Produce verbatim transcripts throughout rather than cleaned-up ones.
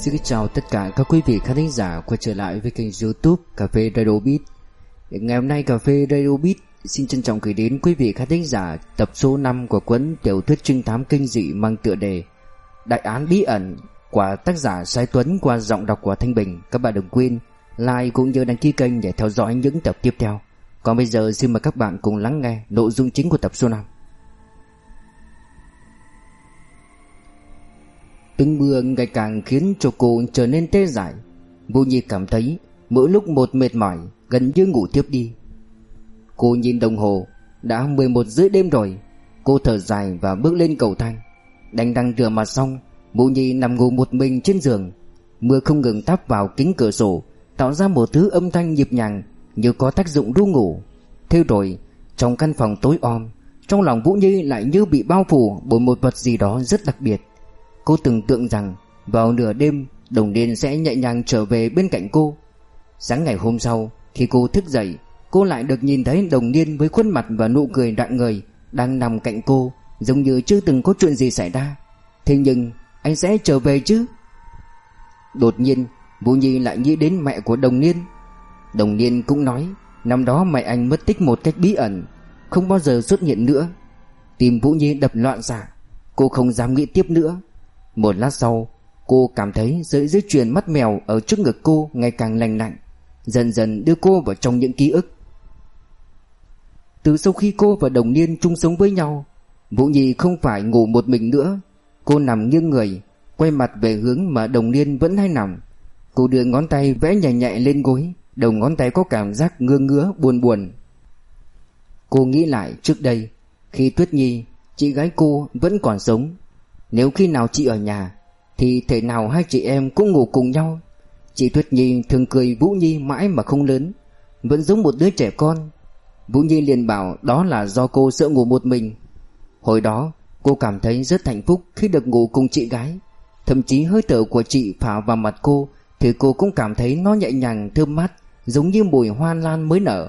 Xin chào tất cả các quý vị khán thính giả quay trở lại với kênh YouTube Cà phê Radio Beat. Ngày hôm nay Cà phê Radio Beat xin trân trọng gửi đến quý vị khán thính giả tập số năm của cuốn tiểu thuyết trinh thám kinh dị mang tựa đề Đại án bí ẩn của tác giả Sái Tuấn qua giọng đọc của Thanh Bình. Các bạn đừng quên like cũng như đăng ký kênh để theo dõi những tập tiếp theo. Còn bây giờ xin mời các bạn cùng lắng nghe nội dung chính của tập số năm. Từng mưa ngày càng khiến cho cô trở nên tê dại. Vô Nhi cảm thấy mỗi lúc một mệt mỏi, gần như ngủ tiếp đi. Cô nhìn đồng hồ, đã mười một rưỡi đêm rồi. Cô thở dài và bước lên cầu thang. Đành đăng rửa mặt xong, Vô Nhi nằm ngủ một mình trên giường. Mưa không ngừng táp vào kính cửa sổ, tạo ra một thứ âm thanh nhịp nhàng như có tác dụng ru ngủ. Thế rồi, trong căn phòng tối om, trong lòng Vũ Nhi lại như bị bao phủ bởi một vật gì đó rất đặc biệt. Cô tưởng tượng rằng vào nửa đêm Đồng Niên sẽ nhẹ nhàng trở về bên cạnh cô. Sáng ngày hôm sau, khi cô thức dậy, cô lại được nhìn thấy Đồng Niên với khuôn mặt và nụ cười rạng ngời đang nằm cạnh cô, giống như chưa từng có chuyện gì xảy ra. Thế nhưng anh sẽ trở về chứ? Đột nhiên Vũ Nhi lại nghĩ đến mẹ của Đồng Niên. Đồng Niên cũng nói năm đó mẹ anh mất tích một cách bí ẩn, không bao giờ xuất hiện nữa. Tim Vũ Nhi đập loạn xạ. Cô không dám nghĩ tiếp nữa. Một lát sau, cô cảm thấy sợi dây chuyền mắt mèo ở trước ngực cô ngày càng lành lạnh, dần dần đưa cô vào trong những ký ức. Từ sau khi cô và Đồng Niên chung sống với nhau, Vũ Nhi không phải ngủ một mình nữa. Cô nằm nghiêng người, quay mặt về hướng mà Đồng Niên vẫn hay nằm. Cô đưa ngón tay vẽ nhẹ nhẹ lên gối, đầu ngón tay có cảm giác ngứa ngứa buồn buồn. Cô nghĩ lại trước đây, khi Tuyết Nhi, chị gái cô, vẫn còn sống, nếu khi nào chị ở nhà thì thể nào hai chị em cũng ngủ cùng nhau. Chị Tuyết Nhi thường cười Vũ Nhi mãi mà không lớn, vẫn giống một đứa trẻ con. Vũ Nhi liền bảo đó là do cô sợ ngủ một mình. Hồi đó cô cảm thấy rất hạnh phúc khi được ngủ cùng chị gái. Thậm chí hơi thở của chị phả vào mặt cô thì cô cũng cảm thấy nó nhẹ nhàng thơm mát, giống như mùi hoa lan mới nở.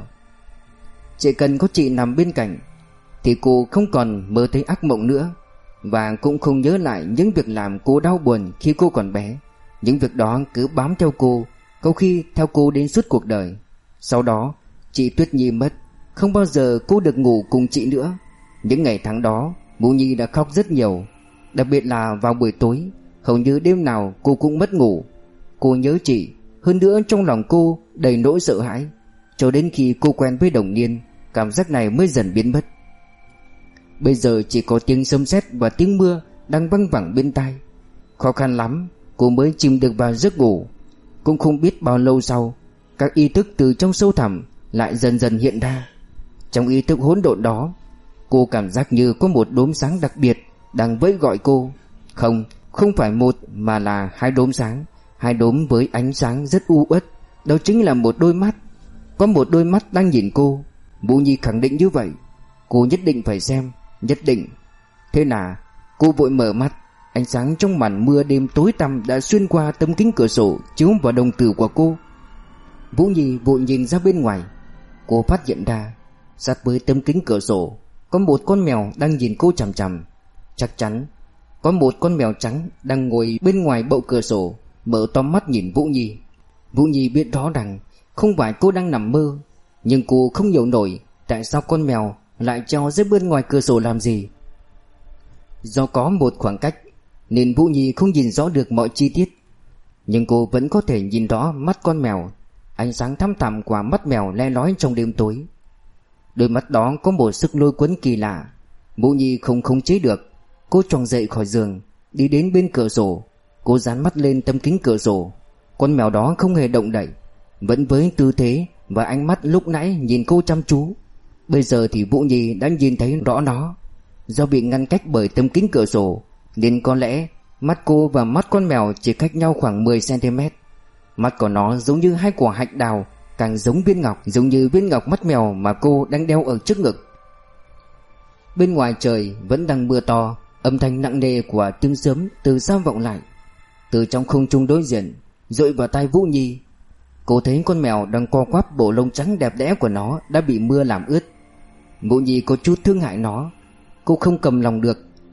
Chỉ cần có chị nằm bên cạnh thì cô không còn mơ thấy ác mộng nữa, và cũng không nhớ lại những việc làm cô đau buồn khi cô còn bé. Những việc đó cứ bám theo cô, có khi theo cô đến suốt cuộc đời. Sau đó chị Tuyết Nhi mất, không bao giờ cô được ngủ cùng chị nữa. Những ngày tháng đó Vũ Nhi đã khóc rất nhiều, đặc biệt là vào buổi tối. Hầu như đêm nào cô cũng mất ngủ. Cô nhớ chị, hơn nữa trong lòng cô đầy nỗi sợ hãi. Cho đến khi cô quen với Đồng Niên, cảm giác này mới dần biến mất. Bây giờ chỉ có tiếng sấm sét và tiếng mưa đang văng vẳng bên tai. Khó khăn lắm cô mới chìm được vào giấc ngủ. Cũng không biết bao lâu sau, các ý thức từ trong sâu thẳm lại dần dần hiện ra. Trong ý thức hỗn độn đó, cô cảm giác như có một đốm sáng đặc biệt đang vẫy gọi cô. Không, không phải một mà là hai đốm sáng, hai đốm với ánh sáng rất u uất. Đó chính là một đôi mắt. Có một đôi mắt đang nhìn cô. Vũ Nhi khẳng định như vậy. Cô nhất định phải xem, nhất định. Thế là cô vội mở mắt. Ánh sáng trong màn mưa đêm tối tăm đã xuyên qua tấm kính cửa sổ, chiếu vào đồng tử của cô. Vũ Nhi vội nhìn ra bên ngoài. Cô phát hiện ra sát với tấm kính cửa sổ có một con mèo đang nhìn cô chằm chằm. Chắc chắn có một con mèo trắng đang ngồi bên ngoài bậu cửa sổ, mở to mắt nhìn Vũ Nhi. Vũ Nhi biết rõ rằng không phải cô đang nằm mơ, nhưng cô không hiểu nổi tại sao con mèo lại treo dưới bên ngoài cửa sổ làm gì. Do có một khoảng cách nên Vũ Nhi không nhìn rõ được mọi chi tiết, nhưng cô vẫn có thể nhìn rõ mắt con mèo. Ánh sáng thăm thẳm của mắt mèo le lói trong đêm tối. Đôi mắt đó có một sức lôi cuốn kỳ lạ. Vũ Nhi không khống chế được. Cô choàng dậy khỏi giường, đi đến bên cửa sổ. Cô dán mắt lên tấm kính cửa sổ. Con mèo đó không hề động đậy, vẫn với tư thế và ánh mắt lúc nãy nhìn cô chăm chú. Bây giờ thì Vũ Nhi đã nhìn thấy rõ nó. Do bị ngăn cách bởi tấm kính cửa sổ nên có lẽ mắt cô và mắt con mèo chỉ cách nhau khoảng mười xăng ti mét. Mắt của nó giống như hai quả hạch đào, càng giống viên ngọc, giống như viên ngọc mắt mèo mà cô đang đeo ở trước ngực. Bên ngoài trời vẫn đang mưa to. Âm thanh nặng nề của tiếng sớm từ xa vọng lại. Từ trong không trung đối diện dội vào tai Vũ Nhi. Cô thấy con mèo đang co quắp, bộ lông trắng đẹp đẽ của nó đã bị mưa làm ướt. Vũ Nhi có chút thương hại nó. Cô không cầm lòng được,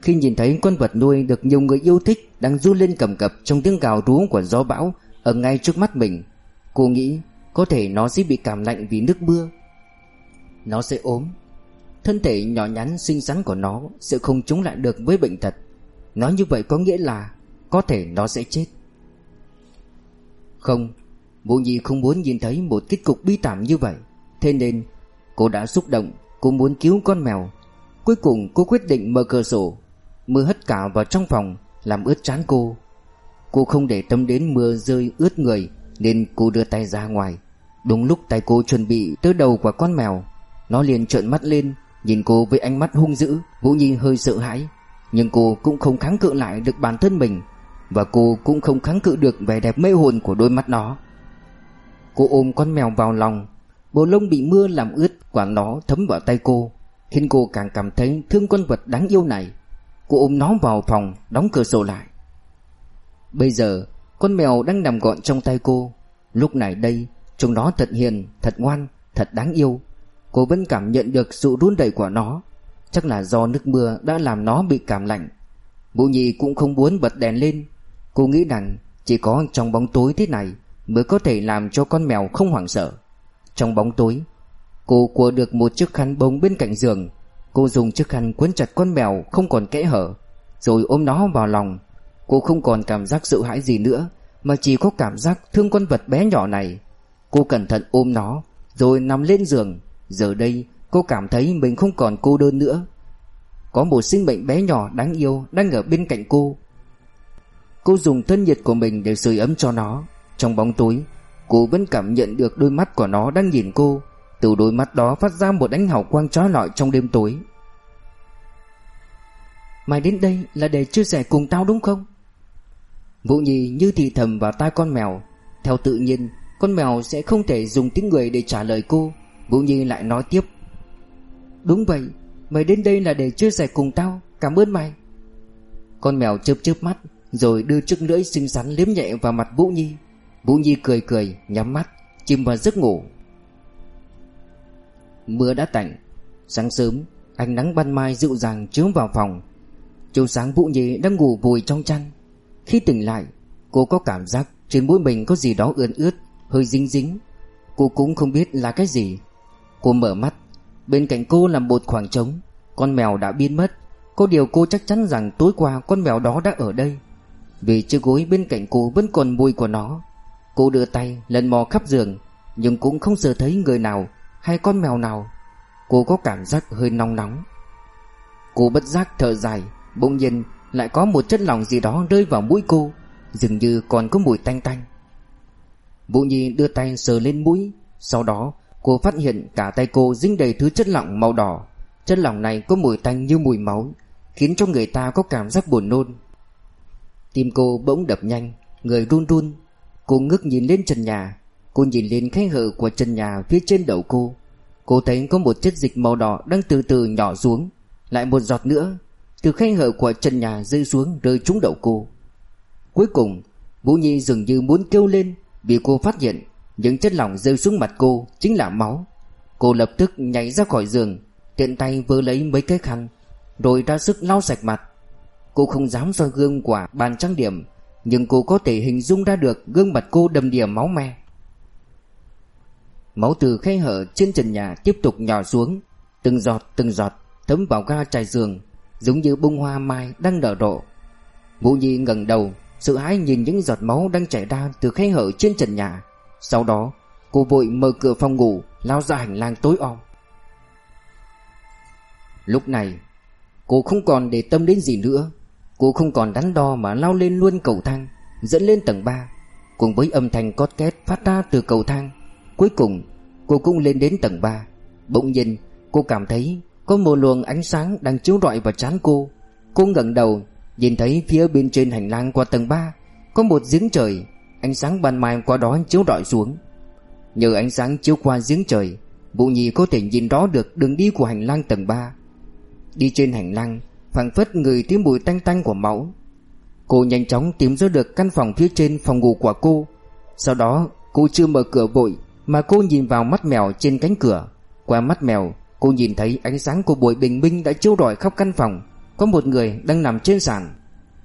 khi nhìn thấy con vật nuôi được nhiều người yêu thích đang du lên cầm cập trong tiếng gào rú của gió bão ở ngay trước mắt mình. Cô nghĩ có thể nó sẽ bị cảm lạnh vì nước mưa. Nó sẽ ốm. Thân thể nhỏ nhắn xinh xắn của nó sẽ không chống lại được với bệnh tật. Nói như vậy có nghĩa là có thể nó sẽ chết. Không, Vũ Nhi không muốn nhìn thấy một kết cục bi thảm như vậy. Thế nên cô đã xúc động. Cô muốn cứu con mèo. Cuối cùng cô quyết định mở cửa sổ. Mưa hất cả vào trong phòng, làm ướt trán cô. Cô không để tâm đến mưa rơi ướt người, nên cô đưa tay ra ngoài. Đúng lúc tay cô chuẩn bị tới đầu của con mèo, nó liền trợn mắt lên, nhìn cô với ánh mắt hung dữ. Vũ Nhi hơi sợ hãi, nhưng cô cũng không kháng cự lại được bản thân mình, và cô cũng không kháng cự được vẻ đẹp mê hồn của đôi mắt nó. Cô ôm con mèo vào lòng. Bộ lông bị mưa làm ướt của nó thấm vào tay cô, khiến cô càng cảm thấy thương con vật đáng yêu này. Cô ôm nó vào phòng, đóng cửa sổ lại. Bây giờ con mèo đang nằm gọn trong tay cô. Lúc này đây trông nó thật hiền, thật ngoan, thật đáng yêu. Cô vẫn cảm nhận được sự run rẩy của nó. Chắc là do nước mưa đã làm nó bị cảm lạnh. Vũ Nhi cũng không muốn bật đèn lên. Cô nghĩ rằng chỉ có trong bóng tối thế này mới có thể làm cho con mèo không hoảng sợ. Trong bóng tối, cô cua được một chiếc khăn bông bên cạnh giường. Cô dùng chiếc khăn quấn chặt con mèo không còn kẽ hở, rồi ôm nó vào lòng. Cô không còn cảm giác sợ hãi gì nữa, mà chỉ có cảm giác thương con vật bé nhỏ này. Cô cẩn thận ôm nó, rồi nằm lên giường. Giờ đây cô cảm thấy mình không còn cô đơn nữa. Có một sinh mệnh bé nhỏ đáng yêu đang ở bên cạnh cô. Cô dùng thân nhiệt của mình để sưởi ấm cho nó. Trong bóng tối, cô vẫn cảm nhận được đôi mắt của nó đang nhìn cô. Từ đôi mắt đó phát ra một ánh hào quang chói lọi trong đêm tối. Mày đến đây là để chia sẻ cùng tao đúng không? Vũ Nhi như thì thầm vào tai con mèo. Theo tự nhiên, con mèo sẽ không thể dùng tiếng người để trả lời cô. Vũ Nhi lại nói tiếp: Đúng vậy, mày đến đây là để chia sẻ cùng tao. Cảm ơn mày. Con mèo chớp chớp mắt, rồi đưa chiếc lưỡi xinh xắn liếm nhẹ vào mặt Vũ Nhi. Vũ Nhi cười cười, nhắm mắt, chìm vào giấc ngủ. Mưa đã tạnh. Sáng sớm, ánh nắng ban mai dịu dàng chiếu vào phòng. Chiều sáng Vũ Nhi đang ngủ vùi trong chăn. Khi tỉnh lại, cô có cảm giác trên mũi mình có gì đó ươn ướt, hơi dính dính. Cô cũng không biết là cái gì. Cô mở mắt. Bên cạnh cô là một khoảng trống. Con mèo đã biến mất. Có điều cô chắc chắn rằng tối qua con mèo đó đã ở đây, vì chiếc gối bên cạnh cô vẫn còn mùi của nó. Cô đưa tay lần mò khắp giường, nhưng cũng không sờ thấy người nào hay con mèo nào. Cô có cảm giác hơi nóng nóng. Cô bất giác thở dài. Bỗng nhiên lại có một chất lỏng gì đó rơi vào mũi cô, dường như còn có mùi tanh tanh. Vũ Nhi đưa tay sờ lên mũi. Sau đó cô phát hiện cả tay cô dính đầy thứ chất lỏng màu đỏ. Chất lỏng này có mùi tanh như mùi máu, khiến cho người ta có cảm giác buồn nôn. Tim cô bỗng đập nhanh, người run run. Cô ngước nhìn lên trần nhà. Cô nhìn lên khe hở của trần nhà phía trên đầu cô. Cô thấy có một chất dịch màu đỏ đang từ từ nhỏ xuống. Lại một giọt nữa từ khe hở của trần nhà rơi xuống, rơi trúng đầu cô. Cuối cùng Vũ Nhi dường như muốn kêu lên, vì cô phát hiện những chất lỏng rơi xuống mặt cô chính là máu. Cô lập tức nhảy ra khỏi giường, tiện tay vơ lấy mấy cái khăn, rồi ra sức lau sạch mặt. Cô không dám soi gương của bàn trang điểm, nhưng cô có thể hình dung ra được gương mặt cô đầm đìa máu me. Máu từ khe hở trên trần nhà tiếp tục nhỏ xuống, từng giọt từng giọt thấm vào ga trải giường, giống như bông hoa mai đang nở rộ. Vũ Nhi ngẩng đầu, sợ hãi nhìn những giọt máu đang chảy ra từ khe hở trên trần nhà. Sau đó cô vội mở cửa phòng ngủ, lao ra hành lang tối om. Lúc này cô không còn để tâm đến gì nữa. Cô không còn đắn đo mà lao lên luôn cầu thang dẫn lên tầng ba. Cùng với âm thanh cót két phát ra từ cầu thang, cuối cùng cô cũng lên đến tầng ba. Bỗng nhiên cô cảm thấy có một luồng ánh sáng đang chiếu rọi vào trán cô. Cô ngẩng đầu, nhìn thấy phía bên trên hành lang qua tầng ba có một giếng trời. Ánh sáng ban mai qua đó chiếu rọi xuống. Nhờ ánh sáng chiếu qua giếng trời, Vũ Nhi có thể nhìn rõ được đường đi của hành lang tầng ba. Đi trên hành lang, phảng phất người thấy mùi tanh tanh của máu. Cô nhanh chóng tìm ra được căn phòng phía trên phòng ngủ của cô. Sau đó cô chưa mở cửa vội, mà cô nhìn vào mắt mèo trên cánh cửa. Qua mắt mèo, cô nhìn thấy ánh sáng của buổi bình minh đã chiếu rọi khắp căn phòng. có một người đang nằm trên sàn.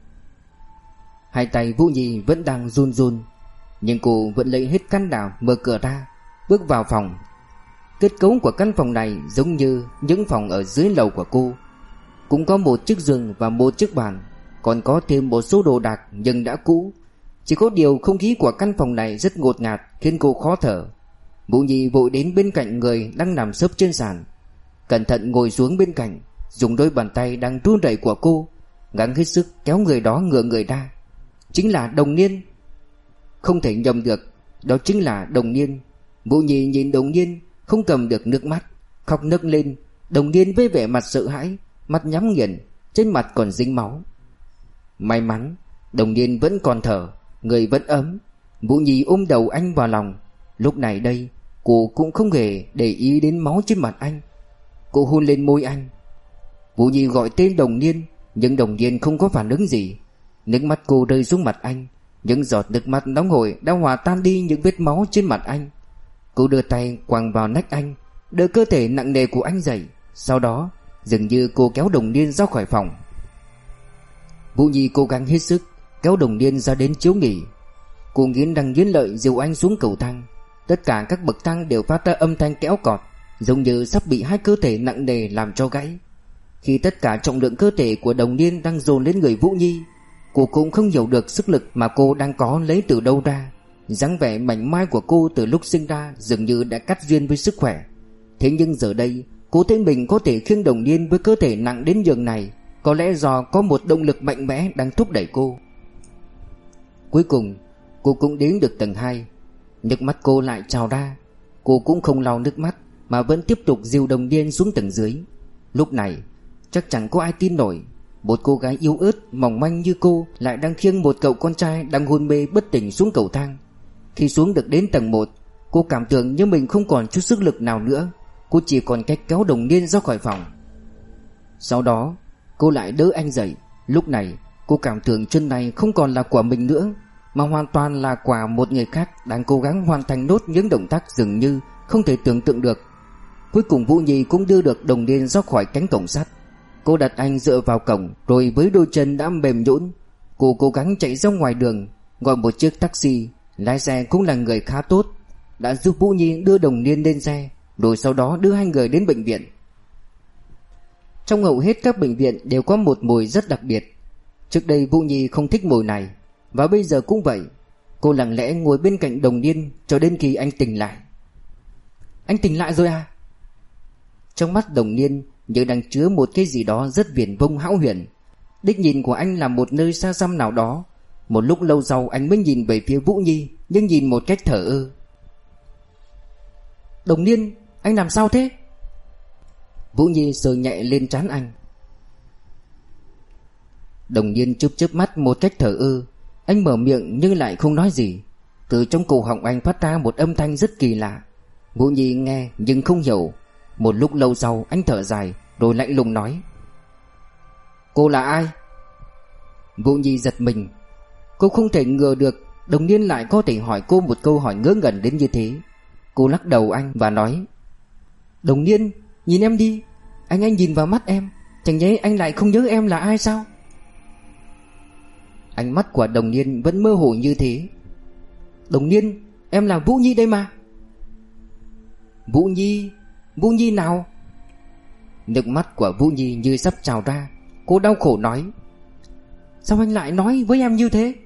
Hai tay Vũ Nhi vẫn đang run run, nhưng cô vẫn lấy hết can đảm mở cửa ra, bước vào phòng. Kết cấu của căn phòng này giống như những phòng ở dưới lầu của cô. Cũng có một chiếc giường và một chiếc bàn, còn có thêm một số đồ đạc nhưng đã cũ. Chỉ có điều không khí của căn phòng này rất ngột ngạt, khiến cô khó thở. Vũ Nhi vội đến bên cạnh người đang nằm xấp trên sàn, cẩn thận ngồi xuống bên cạnh, dùng đôi bàn tay đang run rẩy của cô gắng hết sức kéo người đó ngửa người ra. Chính là Đồng Niên. Không thể nhầm được, đó chính là Đồng Niên. Vũ Nhi nhìn Đồng Niên, không cầm được nước mắt, khóc nấc lên. Đồng Niên với vẻ mặt sợ hãi, mắt nhắm nghiền, trên mặt còn dính máu. May mắn Đồng Niên vẫn còn thở, người vẫn ấm. Vũ Nhi ôm đầu anh vào lòng. Lúc này đây cô cũng không hề để ý đến máu trên mặt anh. Cô hôn lên môi anh. Vũ Nhi gọi tên Đồng Niên, nhưng Đồng Niên không có phản ứng gì. Nước mắt cô rơi xuống mặt anh, những giọt nước mắt nóng hổi đã hòa tan đi những vết máu trên mặt anh. Cô đưa tay quàng vào nách anh, đỡ cơ thể nặng nề của anh dậy. Sau đó dường như cô kéo Đồng Niên ra khỏi phòng. Vũ Nhi cố gắng hết sức kéo Đồng Niên ra đến chiếu nghỉ. Cô nghiến răng nghiến lợi dìu anh xuống cầu thang. Tất cả các bậc thang đều phát ra âm thanh kéo cọt, giống như sắp bị hai cơ thể nặng nề làm cho gãy. Khi tất cả trọng lượng cơ thể của Đồng Niên đang dồn lên người Vũ Nhi, cô cũng không hiểu được sức lực mà cô đang có lấy từ đâu ra. Dáng vẻ mảnh mai của cô từ lúc sinh ra dường như đã cắt duyên với sức khỏe. Thế nhưng giờ đây cô thấy mình có thể khiêng Đồng Niên với cơ thể nặng đến nhường này, có lẽ do có một động lực mạnh mẽ đang thúc đẩy cô. Cuối cùng cô cũng đến được tầng hai. Nước mắt cô lại trào ra. Cô cũng không lau nước mắt mà vẫn tiếp tục dìu Đồng Niên xuống tầng dưới. Lúc này chắc chẳng có ai tin nổi, một cô gái yếu ớt mỏng manh như cô lại đang khiêng một cậu con trai đang hôn mê bất tỉnh xuống cầu thang. Khi xuống được đến tầng một, cô cảm tưởng như mình không còn chút sức lực nào nữa. Cô chỉ còn cách kéo Đồng Niên ra khỏi phòng. Sau đó cô lại đỡ anh dậy. Lúc này cô cảm tưởng chân này không còn là của mình nữa, mà hoàn toàn là của một người khác đang cố gắng hoàn thành nốt những động tác dường như không thể tưởng tượng được. Cuối cùng Vũ Nhi cũng đưa được Đồng Niên ra khỏi cánh cổng sắt. Cô đặt anh dựa vào cổng, rồi với đôi chân đã mềm nhũn, cô cố gắng chạy ra ngoài đường, gọi một chiếc taxi. Lái xe cũng là người khá tốt, đã giúp Vũ Nhi đưa Đồng Niên lên xe, rồi sau đó đưa hai người đến bệnh viện. Trong hầu hết các bệnh viện đều có một mùi rất đặc biệt. Trước đây Vũ Nhi không thích mùi này, và bây giờ cũng vậy. Cô lặng lẽ ngồi bên cạnh Đồng Niên cho đến khi anh tỉnh lại. Anh tỉnh lại rồi à? Trong mắt Đồng Niên như đang chứa một cái gì đó rất viển vông hão huyền. Đích nhìn của anh là một nơi xa xăm nào đó. Một lúc lâu sau anh mới nhìn về phía Vũ Nhi, nhưng nhìn một cách thờ ơ. Đồng Niên, anh làm sao thế? Vũ Nhi sờ nhẹ lên trán anh. Đồng Niên chớp chớp mắt một cách thờ ơ. Anh mở miệng nhưng lại không nói gì. Từ trong cổ họng anh phát ra một âm thanh rất kỳ lạ. Vũ Nhi nghe nhưng không hiểu. Một lúc lâu sau anh thở dài, rồi lạnh lùng nói: Cô là ai? Vũ Nhi giật mình. Cô không thể ngờ được Đồng Niên lại có thể hỏi cô một câu hỏi ngớ ngẩn đến như thế. Cô lắc đầu anh và nói: Đồng Niên, nhìn em đi. Anh anh nhìn vào mắt em, chẳng nhẽ anh lại không nhớ em là ai sao? Ánh mắt của Đồng Niên vẫn mơ hồ như thế. Đồng Niên, em là Vũ Nhi đây mà. Vũ Nhi? Vũ Nhi nào? Nước mắt của Vũ Nhi như sắp trào ra. Cô đau khổ nói: Sao anh lại nói với em như thế?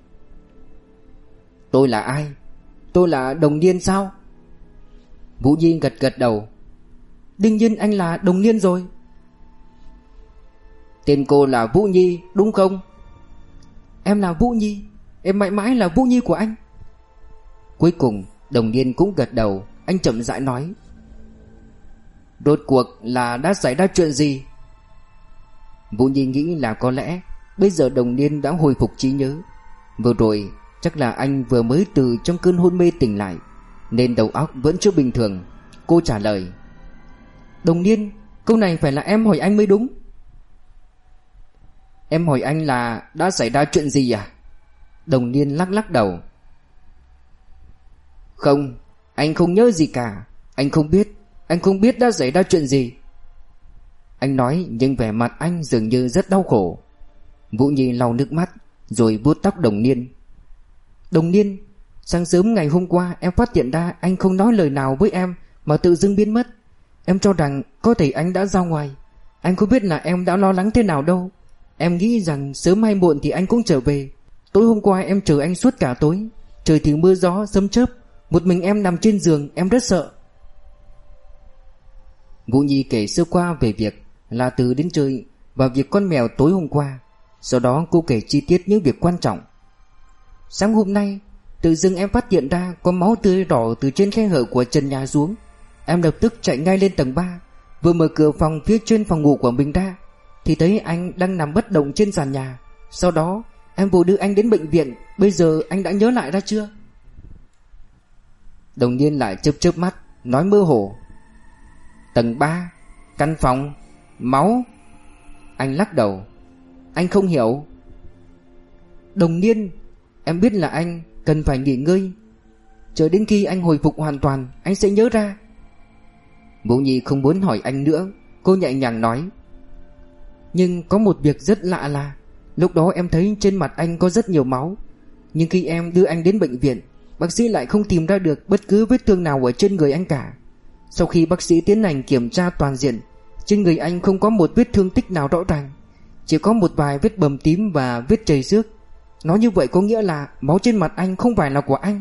Tôi là ai? Tôi là Đồng Niên sao? Vũ Nhi gật gật đầu. Đương nhiên anh là Đồng Niên rồi. Tên cô là Vũ Nhi đúng không? Em là Vũ Nhi. Em mãi mãi là Vũ Nhi của anh. Cuối cùng Đồng Niên cũng gật đầu. Anh chậm rãi nói: Rốt cuộc là đã xảy ra chuyện gì? Vũ Nhi nghĩ là có lẽ bây giờ Đồng Niên đã hồi phục trí nhớ. Vừa rồi chắc là anh vừa mới từ trong cơn hôn mê tỉnh lại, nên đầu óc vẫn chưa bình thường. Cô trả lời: Đồng Niên, câu này phải là em hỏi anh mới đúng. Em hỏi anh là đã xảy ra chuyện gì à? Đồng Niên lắc lắc đầu. Không, anh không nhớ gì cả. Anh không biết. Anh không biết đã xảy ra chuyện gì. Anh nói nhưng vẻ mặt anh dường như rất đau khổ. Vũ Nhi lau nước mắt rồi vuốt tóc Đồng Niên. Đồng Niên, sáng sớm ngày hôm qua em phát hiện ra anh không nói lời nào với em mà tự dưng biến mất. Em cho rằng có thể anh đã ra ngoài. Anh không biết là em đã lo lắng thế nào đâu. Em nghĩ rằng sớm hay muộn thì anh cũng trở về. Tối hôm qua em chờ anh suốt cả tối. Trời thì mưa gió sấm chớp, một mình em nằm trên giường, em rất sợ. Vũ Nhi kể sơ qua về việc La Từ đến chơi và việc con mèo tối hôm qua. Sau đó cô kể chi tiết những việc quan trọng. Sáng hôm nay tự dưng em phát hiện ra có máu tươi đỏ từ trên khe hở của trần nhà xuống. Em lập tức chạy ngay lên tầng ba. Vừa mở cửa phòng phía trên phòng ngủ của mình ra thì thấy anh đang nằm bất động trên sàn nhà. Sau đó em vội đưa anh đến bệnh viện. Bây giờ anh đã nhớ lại ra chưa? Đồng Niên lại chớp chớp mắt, nói mơ hồ. Tầng ba, căn phòng, máu. Anh lắc đầu. Anh không hiểu. Đồng Niên, em biết là anh cần phải nghỉ ngơi. Chờ đến khi anh hồi phục hoàn toàn, anh sẽ nhớ ra. Vũ Nhi không muốn hỏi anh nữa. Cô nhẹ nhàng nói. Nhưng có một việc rất lạ là lúc đó em thấy trên mặt anh có rất nhiều máu. Nhưng khi em đưa anh đến bệnh viện, bác sĩ lại không tìm ra được bất cứ vết thương nào ở trên người anh cả. Sau khi bác sĩ tiến hành kiểm tra toàn diện, trên người anh không có một vết thương tích nào rõ ràng, chỉ có một vài vết bầm tím và vết chảy xước. Nói như vậy có nghĩa là máu trên mặt anh không phải là của anh.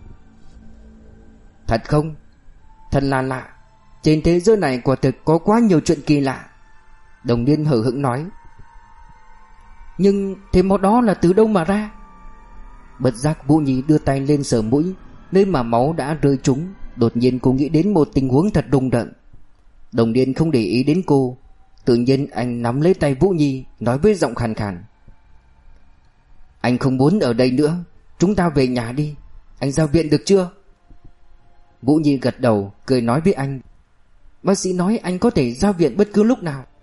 Thật không? Thật là lạ. Trên thế giới này quả thực có quá nhiều chuyện kỳ lạ. Đồng Niên hờ hững nói. Nhưng thế máu đó là từ đâu mà ra? Bất giác Vũ Nhi đưa tay lên sờ mũi, nơi mà máu đã rơi trúng. Đột nhiên cô nghĩ đến một tình huống thật rùng rợn. Đồng Niên không để ý đến cô. Tự nhiên anh nắm lấy tay Vũ Nhi, nói với giọng khàn khàn. Anh không muốn ở đây nữa, chúng ta về nhà đi. Anh ra viện được chưa? Vũ Nhi gật đầu, cười nói với anh. Bác sĩ nói anh có thể ra viện bất cứ lúc nào.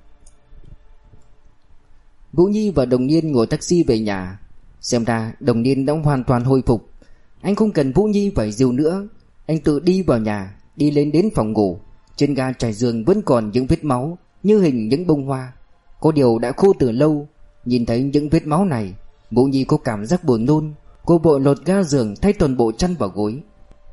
Vũ Nhi và Đồng Niên ngồi taxi về nhà. Xem ra Đồng Niên đã hoàn toàn hồi phục. Anh không cần Vũ Nhi phải dìu nữa. Anh tự đi vào nhà, đi lên đến phòng ngủ. Trên ga trải giường vẫn còn những vết máu, như hình những bông hoa. Có điều đã khô từ lâu. Nhìn thấy những vết máu này, Vũ Nhi có cảm giác buồn nôn. Cô vội lột ga giường, thay toàn bộ chăn vào gối.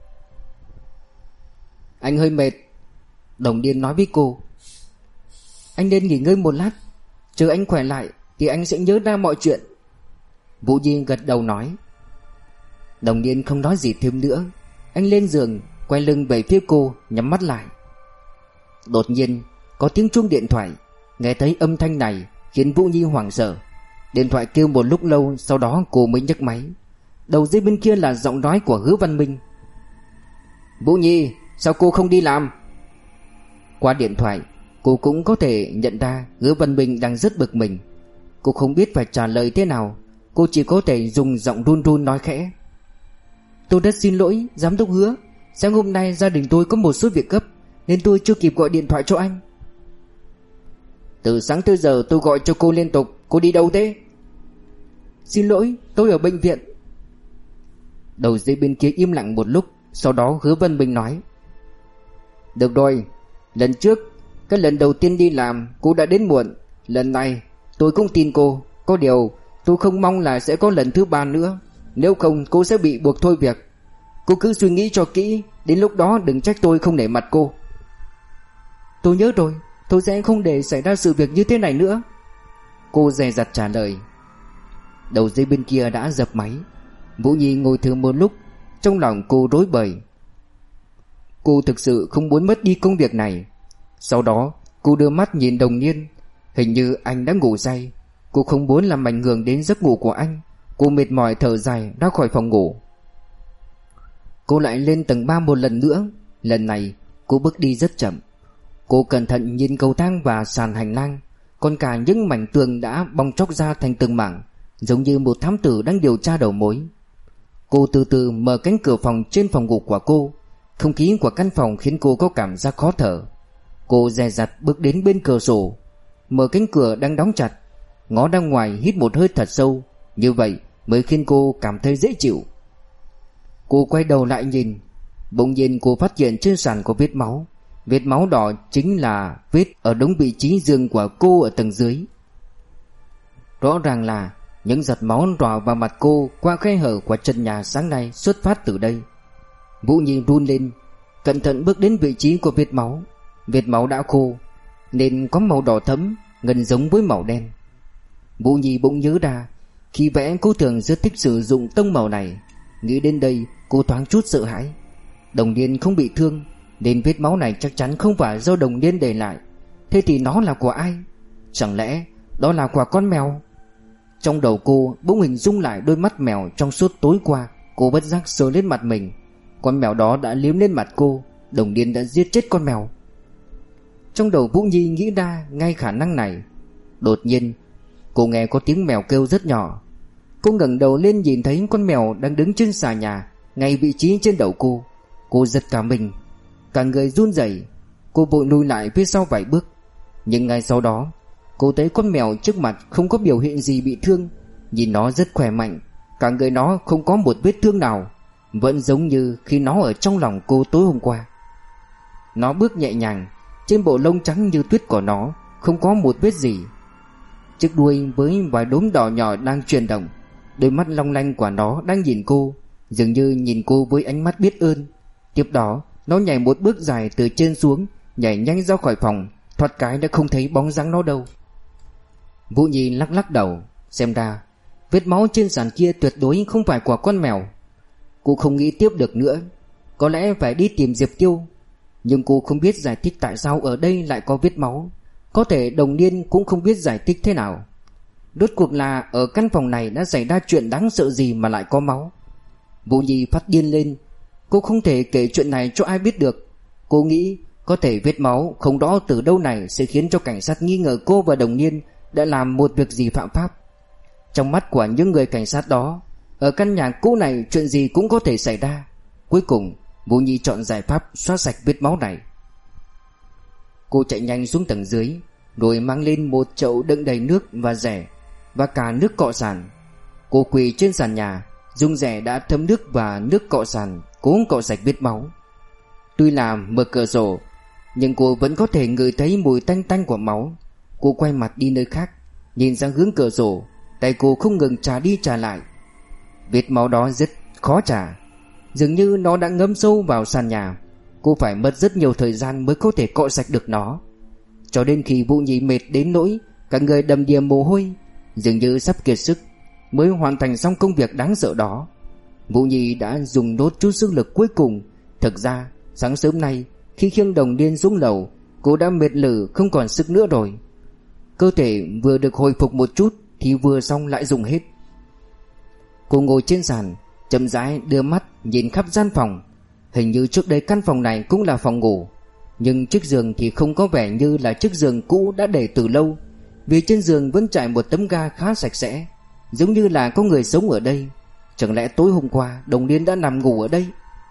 Anh hơi mệt, Đồng Niên nói với cô. Anh nên nghỉ ngơi một lát, chờ anh khỏe lại thì anh sẽ nhớ ra mọi chuyện. Vũ Nhi gật đầu nói. Đồng Niên không nói gì thêm nữa. Anh lên giường, quay lưng về phía cô, nhắm mắt lại. Đột nhiên có tiếng chuông điện thoại. Nghe thấy âm thanh này khiến Vũ Nhi hoảng sợ. Điện thoại kêu một lúc lâu, sau đó cô mới nhấc máy. Đầu dây bên kia là giọng nói của Hứa Văn Minh. Vũ Nhi, sao cô không đi làm? Qua điện thoại cô cũng có thể nhận ra Hứa Văn Minh đang rất bực mình. Cô không biết phải trả lời thế nào. Cô chỉ có thể dùng giọng run run nói khẽ. Tôi rất xin lỗi giám đốc Hứa. Sáng hôm nay gia đình tôi có một số việc gấp nên tôi chưa kịp gọi điện thoại cho anh. Từ sáng tới giờ tôi gọi cho cô liên tục. Cô đi đâu thế? Xin lỗi, tôi ở bệnh viện. Đầu dây bên kia im lặng một lúc. Sau đó Hứa Văn Minh nói. Được rồi, lần trước, cái lần đầu tiên đi làm cô đã đến muộn. Lần này tôi cũng tin cô. Có điều tôi không mong là sẽ có lần thứ ba nữa. Nếu không cô sẽ bị buộc thôi việc. Cô cứ suy nghĩ cho kỹ, đến lúc đó đừng trách tôi không nể mặt cô. Tôi nhớ rồi, tôi sẽ không để xảy ra sự việc như thế này nữa, cô dè dặt trả lời. Đầu dây bên kia đã dập máy. Vũ Nhi ngồi thử một lúc. Trong lòng cô rối bời. Cô thực sự không muốn mất đi công việc này. Sau đó cô đưa mắt nhìn Đồng Niên. Hình như anh đã ngủ say. Cô không muốn làm ảnh hưởng đến giấc ngủ của anh. Cô mệt mỏi thở dài ra khỏi phòng ngủ. Cô lại lên tầng ba một lần nữa. Lần này cô bước đi rất chậm. Cô cẩn thận nhìn cầu thang và sàn hành lang. Còn cả những mảnh tường đã bong tróc ra thành từng mảng, giống như một thám tử đang điều tra đầu mối. Cô từ từ mở cánh cửa phòng trên phòng ngủ của cô. Không khí của căn phòng khiến cô có cảm giác khó thở. Cô dè dặt bước đến bên cửa sổ, mở cánh cửa đang đóng chặt, ngó ra ngoài hít một hơi thật sâu. Như vậy mới khiến cô cảm thấy dễ chịu. Cô quay đầu lại nhìn. Bỗng nhiên cô phát hiện trên sàn có vết máu. Vết máu đỏ chính là vết ở đúng vị trí giường của cô ở tầng dưới. Rõ ràng là những giọt máu rò vào mặt cô qua khe hở của trần nhà sáng nay xuất phát từ đây. Vũ Nhi run lên, cẩn thận bước đến vị trí của vết máu. Vết máu đã khô nên có màu đỏ thẫm, gần giống với màu đen. Vũ Nhi bỗng nhớ ra, khi vẽ cô thường rất thích sử dụng tông màu này. Nghĩ đến đây cô thoáng chút sợ hãi. Đồng Niên không bị thương, nên vết máu này chắc chắn không phải do Đồng Niên để lại. Thế thì nó là của ai? Chẳng lẽ đó là của con mèo? Trong đầu cô bỗng hình dung lại đôi mắt mèo trong suốt tối qua. Cô bất giác sờ lên mặt mình. Con mèo đó đã liếm lên mặt cô. Đồng Niên đã giết chết con mèo. Trong đầu Vũ Nhi nghĩ ra ngay khả năng này. Đột nhiên cô nghe có tiếng mèo kêu rất nhỏ. Cô ngẩng đầu lên nhìn thấy con mèo đang đứng trên xà nhà, ngay vị trí trên đầu cô. Cô giật cả mình, cả người run rẩy. Cô vội lùi lại phía sau vài bước. Nhưng ngay sau đó cô thấy con mèo trước mặt không có biểu hiện gì bị thương. Nhìn nó rất khỏe mạnh, cả người nó không có một vết thương nào, vẫn giống như khi nó ở trong lòng cô tối hôm qua. Nó bước nhẹ nhàng, trên bộ lông trắng như tuyết của nó không có một vết gì. Chiếc đuôi với vài đốm đỏ nhỏ đang chuyển động. Đôi mắt long lanh của nó đang nhìn cô, dường như nhìn cô với ánh mắt biết ơn. Tiếp đó nó nhảy một bước dài từ trên xuống, nhảy nhanh ra khỏi phòng. Thoát cái đã không thấy bóng dáng nó đâu. Vũ Nhi lắc lắc đầu. Xem ra vết máu trên sàn kia tuyệt đối không phải của con mèo. Cô không nghĩ tiếp được nữa. Có lẽ phải đi tìm Diệp Tiêu. Nhưng cô không biết giải thích tại sao ở đây lại có vết máu. Có thể Đồng Niên cũng không biết giải thích thế nào. Rốt cuộc là ở căn phòng này đã xảy ra chuyện đáng sợ gì mà lại có máu. Vũ Nhi phát điên lên. Cô không thể kể chuyện này cho ai biết được. Cô nghĩ có thể vết máu không rõ từ đâu này sẽ khiến cho cảnh sát nghi ngờ cô và Đồng Niên đã làm một việc gì phạm pháp. Trong mắt của những người cảnh sát đó, ở căn nhà cũ này chuyện gì cũng có thể xảy ra. Cuối cùng Vũ Nhi chọn giải pháp xóa sạch vết máu này. Cô chạy nhanh xuống tầng dưới, rồi mang lên một chậu đựng đầy nước và rẻ và cả nước cọ sàn. Cô quỳ trên sàn nhà, dùng rẻ đã thấm nước và nước cọ sàn cố cọ sạch vết máu. Tuy là mở cửa sổ, nhưng cô vẫn có thể ngửi thấy mùi tanh tanh của máu. Cô quay mặt đi nơi khác, nhìn sang hướng cửa sổ, tay cô không ngừng chà đi chà lại. Vết máu đó rất khó chà, dường như nó đã ngấm sâu vào sàn nhà. Cô phải mất rất nhiều thời gian mới có thể cọ sạch được nó. Cho đến khi Vũ Nhi mệt đến nỗi cả người đầm đìa mồ hôi, dường như sắp kiệt sức, mới hoàn thành xong công việc đáng sợ đó. Vũ Nhi đã dùng nốt chút sức lực cuối cùng. Thực ra sáng sớm nay khi khiêng Đồng Niên xuống lầu, cô đã mệt lử không còn sức nữa rồi. Cơ thể vừa được hồi phục một chút thì vừa xong lại dùng hết. Cô ngồi trên sàn, chậm rãi đưa mắt nhìn khắp gian phòng. Hình như trước đây căn phòng này cũng là phòng ngủ, nhưng chiếc giường thì không có vẻ như là chiếc giường cũ đã để từ lâu, vì trên giường vẫn trải một tấm ga khá sạch sẽ, giống như là có người sống ở đây. Chẳng lẽ tối hôm qua Đồng Niên đã nằm ngủ ở đây?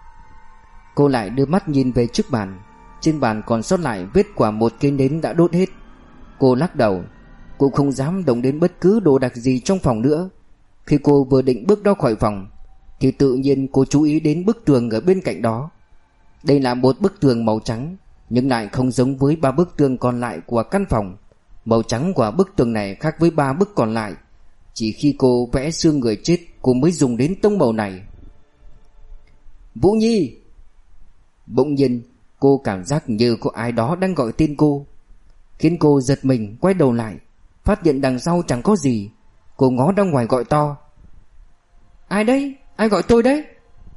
Cô lại đưa mắt nhìn về chiếc bàn. Trên bàn còn sót lại vết của một cây nến đã đốt hết. Cô lắc đầu. Cô không dám động đến bất cứ đồ đạc gì trong phòng nữa. Khi cô vừa định bước ra khỏi phòng thì tự nhiên cô chú ý đến bức tường ở bên cạnh đó. Đây là một bức tường màu trắng, nhưng lại không giống với ba bức tường còn lại của căn phòng. Màu trắng của bức tường này khác với ba bức còn lại. Chỉ khi cô vẽ xương người chết, cô mới dùng đến tông màu này. Vũ Nhi! Bỗng nhiên cô cảm giác như có ai đó đang gọi tên cô, khiến cô giật mình quay đầu lại, phát hiện đằng sau chẳng có gì. Cô ngó ra ngoài gọi to: Ai đấy? Ai gọi tôi đấy?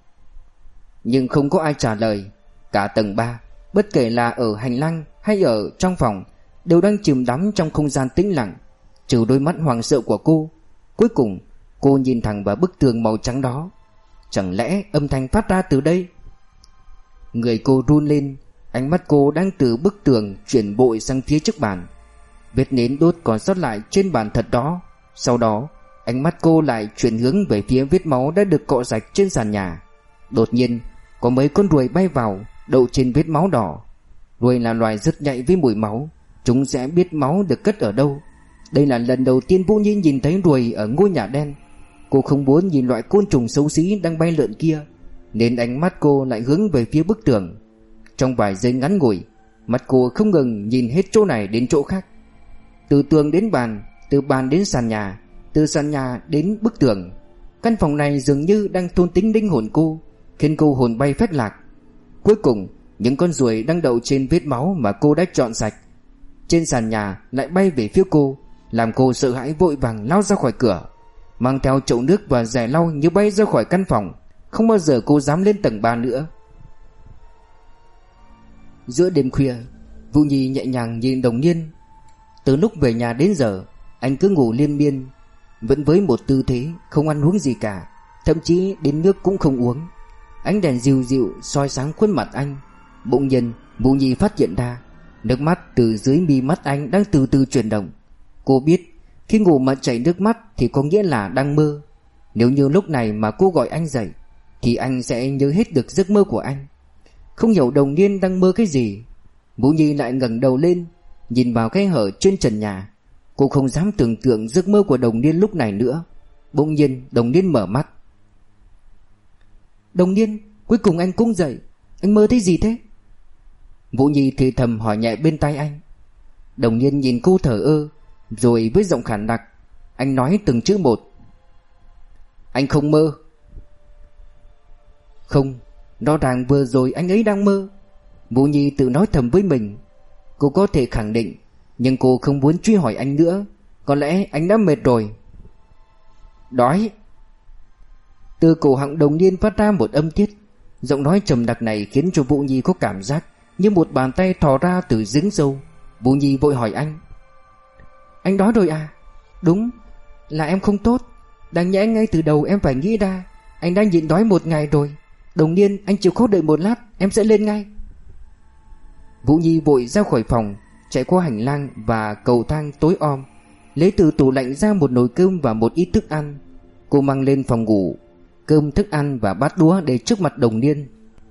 Nhưng không có ai trả lời. Cả tầng ba, bất kể là ở hành lang hay ở trong phòng, đều đang chìm đắm trong không gian tĩnh lặng, trừ đôi mắt hoảng sợ của cô. Cuối cùng cô nhìn thẳng vào bức tường màu trắng đó. Chẳng lẽ âm thanh phát ra từ đây? Người cô run lên. Ánh mắt cô đang từ bức tường chuyển bội sang phía trước bàn. Vết nến đốt còn sót lại trên bàn thật đó. Sau đó ánh mắt cô lại chuyển hướng về phía vết máu đã được cọ sạch trên sàn nhà. Đột nhiên có mấy con ruồi bay vào, đậu trên vết máu đỏ. Ruồi là loài rất nhạy với mùi máu, chúng sẽ biết máu được cất ở đâu. Đây là lần đầu tiên Vũ Nhi nhìn thấy ruồi ở ngôi nhà đen. Cô không muốn nhìn loại côn trùng xấu xí đang bay lượn kia, nên ánh mắt cô lại hướng về phía bức tường. Trong vài giây ngắn ngủi, Mắt cô không ngừng nhìn hết chỗ này đến chỗ khác, từ tường đến bàn, từ bàn đến sàn nhà, từ sàn nhà đến bức tường. Căn phòng này dường như đang thôn tính linh hồn cô, khiến cô hồn bay phách lạc. Cuối cùng, những con ruồi đang đậu trên vết máu mà cô đã chọn sạch trên sàn nhà lại bay về phía cô, làm cô sợ hãi vội vàng lao ra khỏi cửa, mang theo chậu nước và rẻ lau như bay ra khỏi căn phòng. Không bao giờ cô dám lên tầng ba nữa. Giữa đêm khuya, Vũ Nhi nhẹ nhàng nhìn Đồng Niên. Từ lúc về nhà đến giờ, anh cứ ngủ liên miên, vẫn với một tư thế không ăn uống gì cả, thậm chí đến nước cũng không uống. Ánh đèn dịu dịu soi sáng khuôn mặt anh. Bỗng nhiên Vũ Nhi phát hiện ra nước mắt từ dưới mi mắt anh đang từ từ chuyển động. Cô biết khi ngủ mà chảy nước mắt thì có nghĩa là đang mơ. Nếu như lúc này mà cô gọi anh dậy thì anh sẽ nhớ hết được giấc mơ của anh. Không hiểu Đồng Niên đang mơ cái gì. Vũ Nhi lại ngẩng đầu lên, nhìn vào cái hở trên trần nhà. Cô không dám tưởng tượng giấc mơ của Đồng Niên lúc này nữa. Bỗng nhiên Đồng Niên mở mắt. Đồng Niên, cuối cùng anh cũng dậy. Anh mơ thấy gì thế? Vũ Nhi thì thầm hỏi nhẹ bên tai anh. Đồng Niên nhìn cô thở ơ, rồi với giọng khản đặc anh nói từng chữ một. Anh không mơ. Không, rõ ràng vừa rồi anh ấy đang mơ. Vũ Nhi tự nói thầm với mình. Cô có thể khẳng định, nhưng cô không muốn truy hỏi anh nữa. Có lẽ anh đã mệt rồi. Đói. Từ cổ họng Đồng Niên phát ra một âm tiết. Giọng nói trầm đặc này khiến cho Vũ Nhi có cảm giác như một bàn tay thò ra từ giếng sâu. Vũ Nhi vội hỏi anh. Anh đói rồi à? Đúng, là em không tốt. Đáng nhẽ ngay từ đầu em phải nghĩ ra. Anh đang nhịn đói một ngày rồi. Đồng Niên, anh chịu khó đợi một lát, em sẽ lên ngay. Vũ Nhi vội ra khỏi phòng, chạy qua hành lang và cầu thang tối om, lấy từ tủ lạnh ra một nồi cơm và một ít thức ăn. Cô mang lên phòng ngủ, cơm, thức ăn và bát đũa để trước mặt Đồng Niên.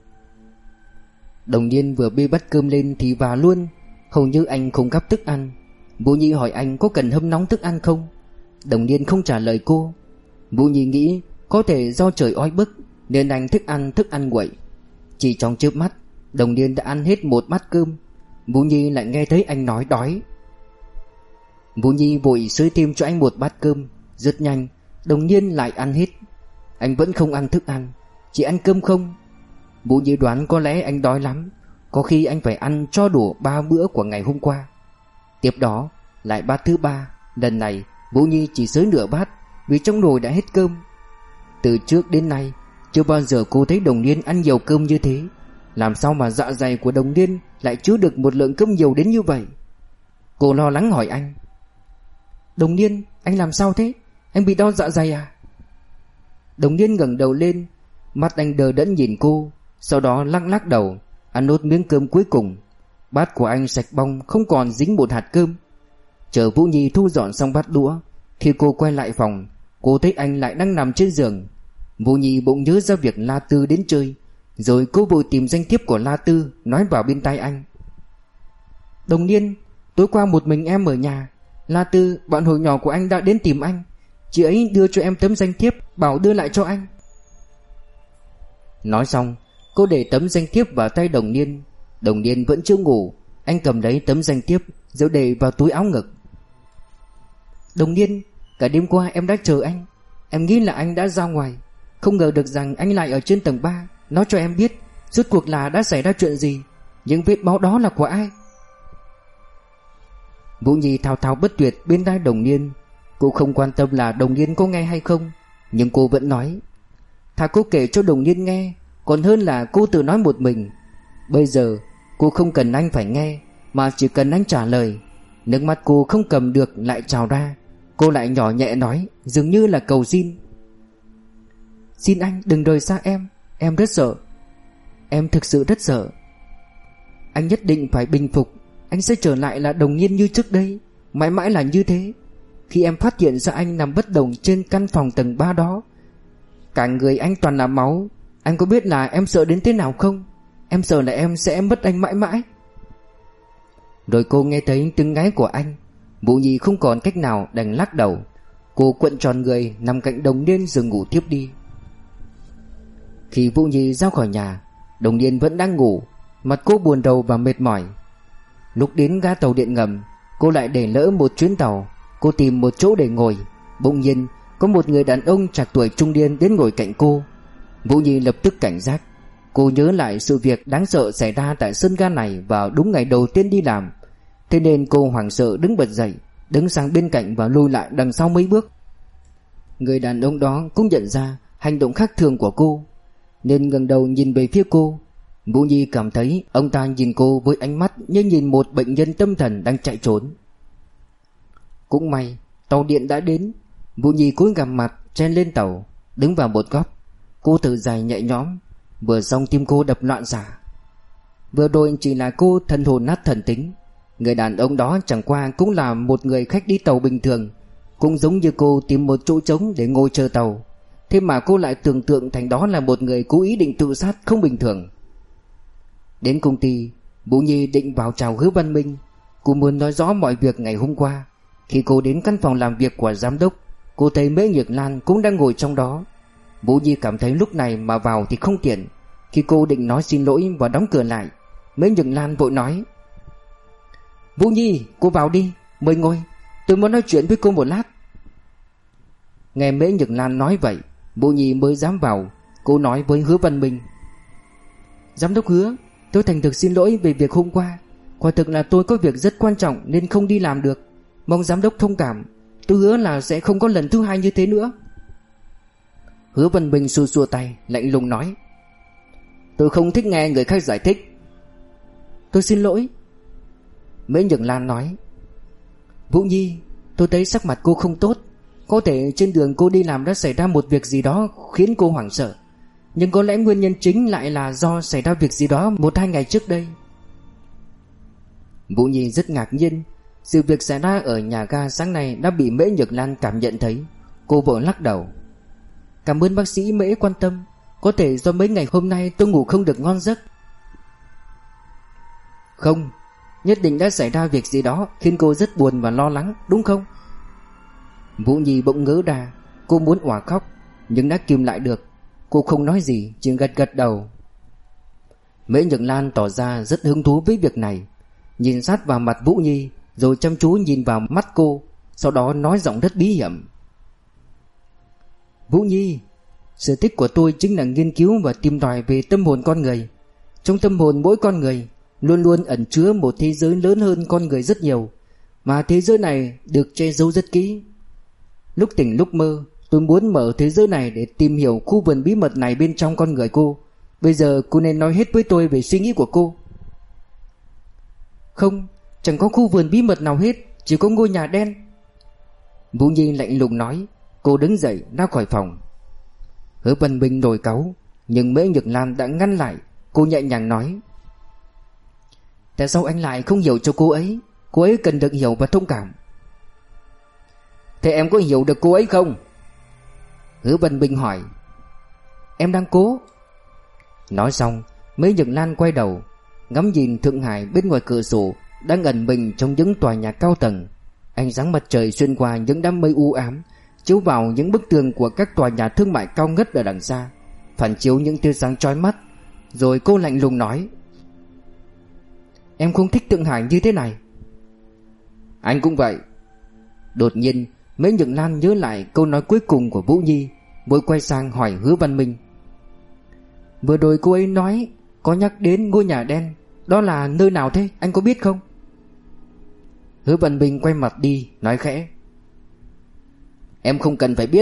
Đồng Niên vừa bê bát cơm lên thì vào luôn, hầu như anh không gắp thức ăn. Vũ Nhi hỏi anh có cần hâm nóng thức ăn không. Đồng Niên không trả lời cô. Vũ Nhi nghĩ có thể do trời oi bức nên anh thức ăn thức ăn nguội. Chỉ trong chớp mắt, Đồng Niên đã ăn hết một bát cơm. Vũ Nhi lại nghe thấy anh nói đói. Vũ Nhi vội xới thêm cho anh một bát cơm. Rất nhanh, Đồng Niên lại ăn hết. Anh vẫn không ăn thức ăn, chỉ ăn cơm không. Vũ Nhi đoán có lẽ anh đói lắm, có khi anh phải ăn cho đủ ba bữa của ngày hôm qua. Tiếp đó lại bát thứ ba. Lần này Vũ Nhi chỉ xới nửa bát, vì trong nồi đã hết cơm. Từ trước đến nay chưa bao giờ cô thấy Đồng Niên ăn nhiều cơm như thế. Làm sao mà dạ dày của Đồng Niên lại chứa được một lượng cơm nhiều đến như vậy? Cô lo lắng hỏi anh. Đồng Niên, anh làm sao thế? Anh bị đau dạ dày à? Đồng Niên ngẩng đầu lên, mắt anh đờ đẫn nhìn cô, sau đó lắc lắc đầu, ăn nốt miếng cơm cuối cùng. Bát của anh sạch bong, không còn dính một hạt cơm. Chờ Vũ Nhi thu dọn xong bát đũa, khi cô quay lại phòng, cô thấy anh lại đang nằm trên giường. Vũ Nhi bỗng nhớ ra việc La Tư đến chơi, rồi cô vội tìm danh thiếp của La Tư, nói vào bên tai anh. Đồng Niên, tối qua một mình em ở nhà. La Tư, bạn hồi nhỏ của anh đã đến tìm anh. Chị ấy đưa cho em tấm danh thiếp, bảo đưa lại cho anh. Nói xong, cô để tấm danh thiếp vào tay Đồng Niên. Đồng Niên vẫn chưa ngủ. Anh cầm lấy tấm danh thiếp rồi để vào túi áo ngực. Đồng Niên, cả đêm qua em đã chờ anh. Em nghĩ là anh đã ra ngoài, không ngờ được rằng anh lại ở trên tầng ba. Nói cho em biết rốt cuộc là đã xảy ra chuyện gì. Những vết máu đó là của ai? Vũ Nhi thao thao bất tuyệt bên tai Đồng Niên. Cô không quan tâm là Đồng Niên có nghe hay không, nhưng cô vẫn nói. Thà cô kể cho Đồng Niên nghe còn hơn là cô tự nói một mình. Bây giờ cô không cần anh phải nghe, mà chỉ cần anh trả lời. Nước mắt cô không cầm được lại trào ra. Cô lại nhỏ nhẹ nói, dường như là cầu xin. Xin anh đừng rời xa em. Em rất sợ. Em thực sự rất sợ. Anh nhất định phải bình phục. Anh sẽ trở lại là Đồng Niên như trước đây, mãi mãi là như thế. Khi em phát hiện ra anh nằm bất động trên căn phòng tầng ba đó, cả người anh toàn là máu, anh có biết là em sợ đến thế nào không? Em sợ là em sẽ mất anh mãi mãi. Rồi cô nghe thấy tiếng ngáy của anh. Vũ Nhi không còn cách nào đành lắc đầu. Cô cuộn tròn người nằm cạnh Đồng Niên rồi ngủ tiếp đi. Khi Vũ Nhi ra khỏi nhà, Đồng Niên vẫn đang ngủ. Mặt cô buồn rầu và mệt mỏi. Lúc đến ga tàu điện ngầm, cô lại để lỡ một chuyến tàu. Cô tìm một chỗ để ngồi. Bỗng nhiên có một người đàn ông trạc tuổi trung niên đến ngồi cạnh cô. Vũ Nhi lập tức cảnh giác. Cô nhớ lại sự việc đáng sợ xảy ra tại sân ga này vào đúng ngày đầu tiên đi làm. Thế nên cô hoảng sợ đứng bật dậy, đứng sang bên cạnh và lùi lại đằng sau mấy bước. Người đàn ông đó cũng nhận ra hành động khác thường của cô, nên ngẩng đầu nhìn về phía cô. Vũ Nhi cảm thấy ông ta nhìn cô với ánh mắt như nhìn một bệnh nhân tâm thần đang chạy trốn. Cũng may tàu điện đã đến. Vũ Nhi cúi gằm mặt chen lên tàu, đứng vào một góc. Cô thở dài nhẹ nhõm. Vừa xong tim cô đập loạn xạ. Vừa rồi chỉ là cô thần hồn nát thần tính. Người đàn ông đó chẳng qua cũng là một người khách đi tàu bình thường, cũng giống như cô tìm một chỗ trống để ngồi chờ tàu. Thế mà cô lại tưởng tượng thành đó là một người cố ý định tự sát không bình thường. Đến công ty, Vũ Nhi định vào chào Hứa Văn Minh. Cô muốn nói rõ mọi việc ngày hôm qua. Khi cô đến căn phòng làm việc của giám đốc, cô thấy Mễ Nhược Lan cũng đang ngồi trong đó. Vũ Nhi cảm thấy lúc này mà vào thì không tiện. Khi cô định nói xin lỗi và đóng cửa lại, Mễ Nhược Lan vội nói: Vũ Nhi, cô vào đi, mời ngồi, tôi muốn nói chuyện với cô một lát. Nghe Mễ Nhược Lan nói vậy, Vũ Nhi mới dám vào. Cô nói với Hứa Văn Minh: Giám đốc Hứa, tôi thành thực xin lỗi về việc hôm qua. Quả thực là tôi có việc rất quan trọng nên không đi làm được. Mong giám đốc thông cảm. Tôi hứa là sẽ không có lần thứ hai như thế nữa. Hứa Văn Minh xua xua tay, lạnh lùng nói: Tôi không thích nghe người khác giải thích. Tôi xin lỗi. Mễ Nhược Lan nói: Vũ Nhi, tôi thấy sắc mặt cô không tốt. Có thể trên đường cô đi làm đã xảy ra một việc gì đó khiến cô hoảng sợ, nhưng có lẽ nguyên nhân chính lại là do xảy ra việc gì đó một hai ngày trước đây. Vũ Nhi rất ngạc nhiên. Sự việc xảy ra ở nhà ga sáng nay đã bị Mễ Nhược Lan cảm nhận thấy. Cô vội lắc đầu: Cảm ơn bác sĩ Mễ quan tâm. Có thể do mấy ngày hôm nay tôi ngủ không được ngon giấc. Không, nhất định đã xảy ra việc gì đó khiến cô rất buồn và lo lắng, đúng không? Vũ Nhi bỗng ngớ ra. Cô muốn òa khóc nhưng đã kìm lại được. Cô không nói gì, chỉ gật gật đầu. Mễ Nhược Lan tỏ ra rất hứng thú với việc này, nhìn sát vào mặt Vũ Nhi, rồi chăm chú nhìn vào mắt cô, sau đó nói giọng rất bí hiểm: Vũ Nhi, sở thích của tôi chính là nghiên cứu và tìm tòi về tâm hồn con người. Trong tâm hồn mỗi con người luôn luôn ẩn chứa một thế giới lớn hơn con người rất nhiều, mà thế giới này được che giấu rất kỹ. Lúc tỉnh lúc mơ, tôi muốn mở thế giới này để tìm hiểu khu vườn bí mật này bên trong con người cô. Bây giờ cô nên nói hết với tôi về suy nghĩ của cô. Không, chẳng có khu vườn bí mật nào hết, chỉ có ngôi nhà đen. Vũ Nhi lạnh lùng nói. Cô đứng dậy ra khỏi phòng. Hứa Văn Minh nổi cáu, nhưng Mễ Nhược Lan đã ngăn lại. Cô nhẹ nhàng nói: Tại sao anh lại không hiểu cho cô ấy? Cô ấy cần được hiểu và thông cảm. Thế em có hiểu được cô ấy không? Hứa Văn Minh hỏi. Em đang cố. Nói xong, Mễ Nhược Lan quay đầu ngắm nhìn Thượng Hải bên ngoài cửa sổ đang ẩn mình trong những tòa nhà cao tầng. Ánh sáng mặt trời xuyên qua những đám mây u ám, chiếu vào những bức tường của các tòa nhà thương mại cao ngất ở đằng xa, phản chiếu những tia sáng chói mắt. Rồi cô lạnh lùng nói: Em không thích Thượng Hải như thế này. Anh cũng vậy. Đột nhiên Mễ Nhược Lan nhớ lại câu nói cuối cùng của Vũ Nhi, vội quay sang hỏi Hứa Văn Minh: Vừa rồi cô ấy nói có nhắc đến ngôi nhà đen, đó là nơi nào thế, anh có biết không? Hứa Văn Minh quay mặt đi, nói khẽ: Em không cần phải biết.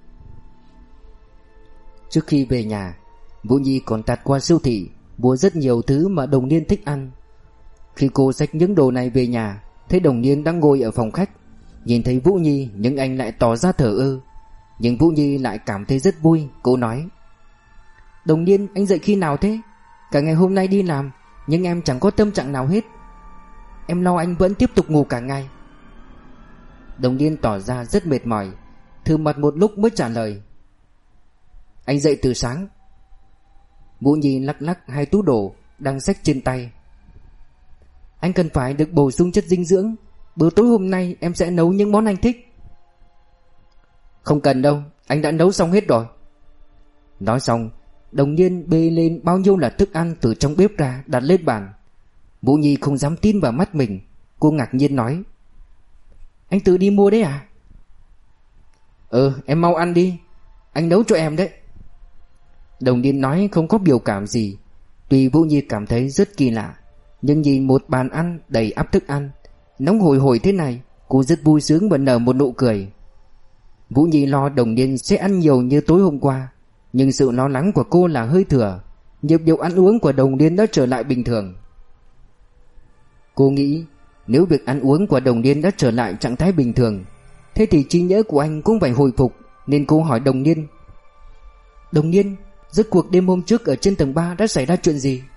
Trước khi về nhà, Vũ Nhi còn tạt qua siêu thị mua rất nhiều thứ mà Đồng Niên thích ăn. Khi cô xách những đồ này về nhà, thấy Đồng Niên đang ngồi ở phòng khách. Nhìn thấy Vũ Nhi nhưng anh lại tỏ ra thờ ơ. Nhưng Vũ Nhi lại cảm thấy rất vui. Cô nói: Đồng Niên, anh dậy khi nào thế? Cả ngày hôm nay đi làm, nhưng em chẳng có tâm trạng nào hết. Em lo anh vẫn tiếp tục ngủ cả ngày. Đồng Niên tỏ ra rất mệt mỏi, thử mặt một lúc mới trả lời: Anh dậy từ sáng. Vũ Nhi lắc lắc hai túi đồ đang xách trên tay. Anh cần phải được bổ sung chất dinh dưỡng. Bữa tối hôm nay em sẽ nấu những món anh thích. Không cần đâu, anh đã nấu xong hết rồi. Nói xong, Đồng Niên bê lên bao nhiêu là thức ăn từ trong bếp ra, đặt lên bàn. Vũ Nhi không dám tin vào mắt mình. Cô ngạc nhiên nói: Anh tự đi mua đấy à? Ừ, em mau ăn đi, anh nấu cho em đấy. Đồng Niên nói không có biểu cảm gì. Tuy Vũ Nhi cảm thấy rất kỳ lạ, nhưng nhìn một bàn ăn đầy ắp thức ăn nóng hổi hổi thế này, cô rất vui sướng và nở một nụ cười. Vũ Nhi lo Đồng Niên sẽ ăn nhiều như tối hôm qua, nhưng sự lo lắng của cô là hơi thừa. Nhịp điệu ăn uống của Đồng Niên đã trở lại bình thường. Cô nghĩ nếu việc ăn uống của Đồng Niên đã trở lại trạng thái bình thường, thế thì trí nhớ của anh cũng phải hồi phục. Nên cô hỏi Đồng Niên: Đồng Niên, rốt cuộc đêm hôm trước ở trên tầng ba đã xảy ra chuyện gì?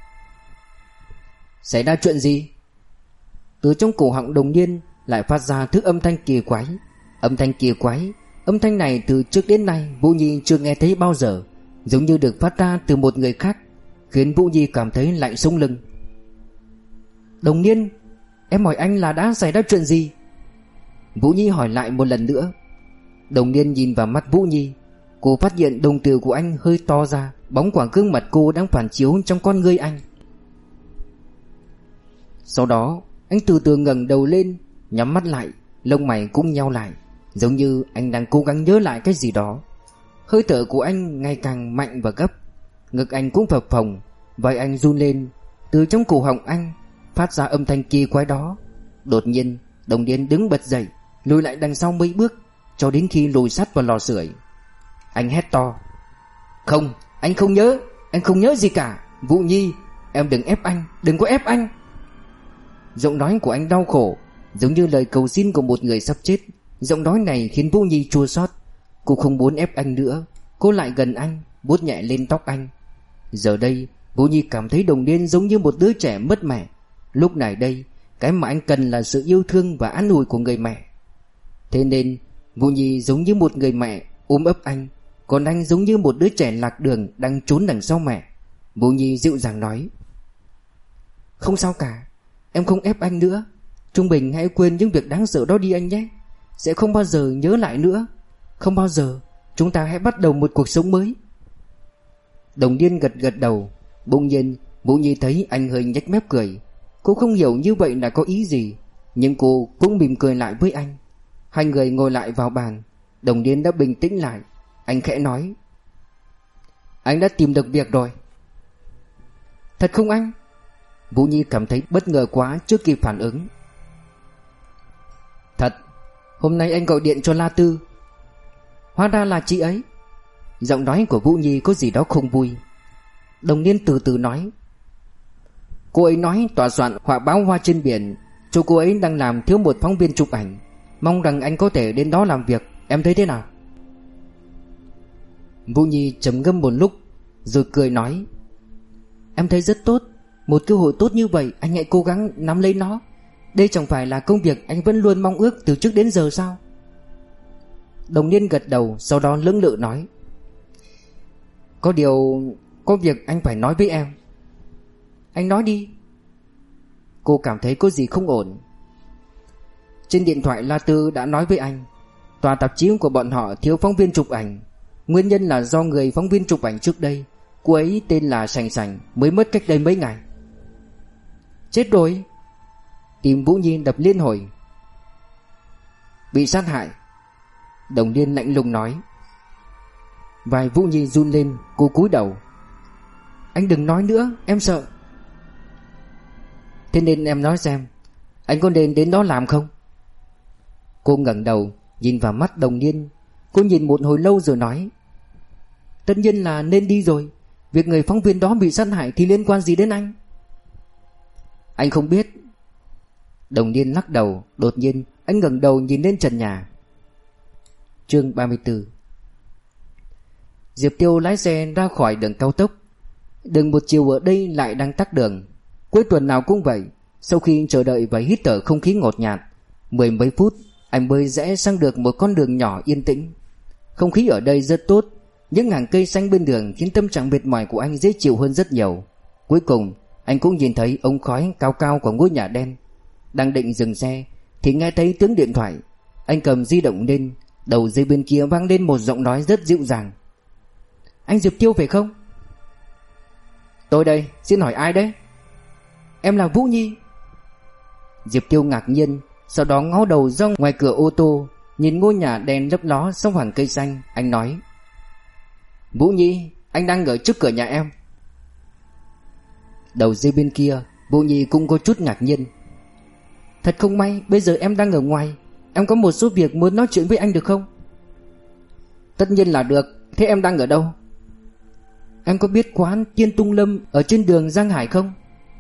Xảy ra chuyện gì? Từ trong cổ họng Đồng Niên lại phát ra thứ âm thanh kỳ quái. Âm thanh kỳ quái, âm thanh này từ trước đến nay Vũ Nhi chưa nghe thấy bao giờ, giống như được phát ra từ một người khác, khiến Vũ Nhi cảm thấy lạnh sống lưng. Đồng Niên, em hỏi anh là đã xảy ra chuyện gì? Vũ Nhi hỏi lại một lần nữa. Đồng Niên nhìn vào mắt Vũ Nhi. Cô phát hiện đồng tử của anh hơi to ra, bóng của gương mặt cô đang phản chiếu trong con ngươi anh. Sau đó anh từ từ ngẩng đầu lên, nhắm mắt lại, lông mày cũng nheo lại, giống như anh đang cố gắng nhớ lại cái gì đó. Hơi thở của anh ngày càng mạnh và gấp, ngực anh cũng phập phồng, vai anh run lên. Từ trong cổ họng anh phát ra âm thanh kỳ quái đó. Đột nhiên Đồng Niên đứng bật dậy, lùi lại đằng sau mấy bước, cho đến khi lùi sát vào lò sưởi. Anh hét to: Không, anh không nhớ, anh không nhớ gì cả. Vũ Nhi, em đừng ép anh, đừng có ép anh. Giọng nói của anh đau khổ, giống như lời cầu xin của một người sắp chết. Giọng nói này khiến Vũ Nhi chua xót. Cô không muốn ép anh nữa. Cô lại gần anh, vuốt nhẹ lên tóc anh. Giờ đây Vũ Nhi cảm thấy Đồng Niên giống như một đứa trẻ mất mẹ. Lúc này đây, cái mà anh cần là sự yêu thương và an ủi của người mẹ. Thế nên Vũ Nhi giống như một người mẹ ôm ấp anh, còn anh giống như một đứa trẻ lạc đường đang trốn đằng sau mẹ. Vũ Nhi dịu dàng nói: Không sao cả, em không ép anh nữa. Trung Bình hãy quên những việc đáng sợ đó đi anh nhé. Sẽ không bao giờ nhớ lại nữa. Không bao giờ. Chúng ta hãy bắt đầu một cuộc sống mới. Đồng Niên gật gật đầu. Bỗng nhiên Vũ Nhi thấy anh hơi nhếch mép cười. Cô không hiểu như vậy là có ý gì, nhưng cô cũng mỉm cười lại với anh. Hai người ngồi lại vào bàn. Đồng Niên đã bình tĩnh lại. Anh khẽ nói: Anh đã tìm được việc rồi. Thật không anh? Vũ Nhi cảm thấy bất ngờ quá, chưa kịp phản ứng. Thật. Hôm nay anh gọi điện cho La Tư. Hóa ra là chị ấy. Giọng nói của Vũ Nhi có gì đó không vui. Đồng Niên từ từ nói: Cô ấy nói tòa soạn họa báo Hoa trên biển cho cô ấy đang làm thiếu một phóng viên chụp ảnh, mong rằng anh có thể đến đó làm việc. Em thấy thế nào? Vũ Nhi trầm ngâm một lúc rồi cười nói: Em thấy rất tốt. Một cơ hội tốt như vậy anh hãy cố gắng nắm lấy nó. Đây chẳng phải là công việc anh vẫn luôn mong ước từ trước đến giờ sao? Đồng Niên gật đầu, sau đó lưỡng lự nói: Có điều, có việc anh phải nói với em. Anh nói đi. Cô cảm thấy có gì không ổn. Trên điện thoại La Tư đã nói với anh, tòa tạp chí của bọn họ thiếu phóng viên chụp ảnh. Nguyên nhân là do người phóng viên chụp ảnh trước đây, cô ấy tên là Sành Sành, mới mất cách đây mấy ngày. Chết rồi. Tim Vũ Nhi đập liên hồi. Bị sát hại. Đồng Niên lạnh lùng nói. Vai Vũ Nhi run lên, cô cúi đầu. Anh đừng nói nữa, em sợ. Thế nên em nói xem, anh có nên đến đó làm không? Cô ngẩng đầu nhìn vào mắt Đồng Niên. Cô nhìn một hồi lâu rồi nói: Tất nhiên là nên đi rồi. Việc người phóng viên đó bị sát hại thì liên quan gì đến anh? Anh không biết. Đồng Niên lắc đầu. Đột nhiên anh ngẩng đầu nhìn lên trần nhà. Chương ba mươi tư. Diệp Tiêu lái xe ra khỏi đường cao tốc. Đường một chiều ở đây lại đang tắc đường. Cuối tuần nào cũng vậy. Sau khi chờ đợi và hít thở không khí ngột ngạt mười mấy phút, anh mới rẽ sang được một con đường nhỏ yên tĩnh. Không khí ở đây rất tốt. Những hàng cây xanh bên đường khiến tâm trạng mệt mỏi của anh dễ chịu hơn rất nhiều. Cuối cùng anh cũng nhìn thấy ống khói cao cao của ngôi nhà đen. Đang định dừng xe thì nghe thấy tiếng điện thoại. Anh cầm di động lên. Đầu dây bên kia vang lên một giọng nói rất dịu dàng. Anh Diệp Tiêu phải không? Tôi đây, xin hỏi ai đấy? em là Vũ Nhi. Diệp Tiêu ngạc nhiên, sau đó ngó đầu ra ngoài cửa ô tô, nhìn ngôi nhà đèn lấp ló sau hàng cây xanh. Anh nói: Vũ Nhi, anh đang ở trước cửa nhà em. Đầu dây bên kia, Vũ Nhi cũng có chút ngạc nhiên. Thật không may, bây giờ em đang ở ngoài. Em có một số việc muốn nói chuyện với anh được không? Tất nhiên là được. Thế em đang ở đâu? Em có biết quán Tiên Tung Lâm ở trên đường Giang Hải không?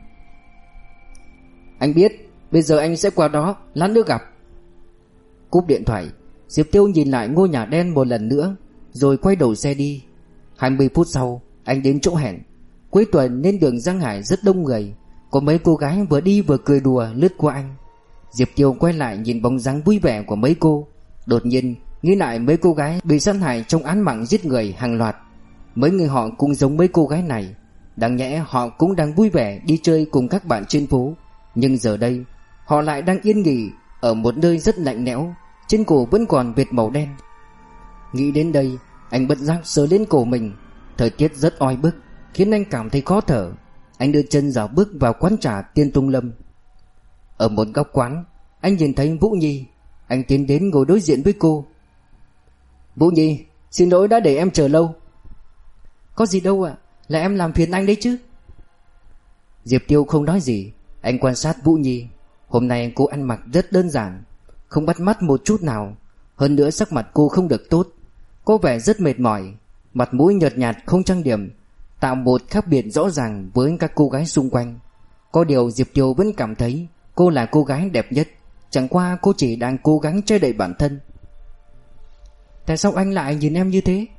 Anh biết. Bây giờ anh sẽ qua đó, lát nữa gặp. Cúp điện thoại, Diệp Tiêu nhìn lại ngôi nhà đen một lần nữa, rồi quay đầu xe đi. Hai mươi phút sau, anh đến chỗ hẹn. Cuối tuần nên đường Giang Hải rất đông người, có mấy cô gái vừa đi vừa cười đùa lướt qua anh. Diệp Tiêu quay lại nhìn bóng dáng vui vẻ của mấy cô, đột nhiên nghĩ lại mấy cô gái bị sát hại trong án mạng giết người hàng loạt. Mấy người họ cũng giống mấy cô gái này. Đáng nhẽ họ cũng đang vui vẻ đi chơi cùng các bạn trên phố, nhưng giờ đây họ lại đang yên nghỉ ở một nơi rất lạnh lẽo, trên cổ vẫn còn vệt màu đen. Nghĩ đến đây, anh bất giác sờ lên cổ mình. Thời tiết rất oi bức, khiến anh cảm thấy khó thở. Anh đưa chân dạo bước vào quán trà Tiên Tung Lâm. Ở một góc quán, anh nhìn thấy Vũ Nhi. Anh tiến đến ngồi đối diện với cô. Vũ Nhi, xin lỗi đã để em chờ lâu. Có gì đâu ạ, là em làm phiền anh đấy chứ. Diệp Tiêu không nói gì. Anh quan sát Vũ Nhi. Hôm nay cô ăn mặc rất đơn giản, không bắt mắt một chút nào. Hơn nữa sắc mặt cô không được tốt, có vẻ rất mệt mỏi, mặt mũi nhợt nhạt không trang điểm, tạo một khác biệt rõ ràng với các cô gái xung quanh. Có điều Diệp Tiêu vẫn cảm thấy cô là cô gái đẹp nhất. Chẳng qua cô chỉ đang cố gắng che đậy bản thân. Tại sao anh lại nhìn em như thế?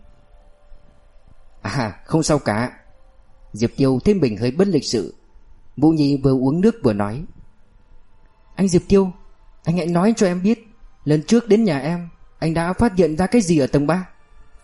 À, không sao cả. Diệp Tiêu thấy mình hơi bất lịch sự. Vũ Nhi vừa uống nước vừa nói: Anh Diệp Tiêu, anh hãy nói cho em biết, lần trước đến nhà em, anh đã phát hiện ra cái gì ở tầng ba?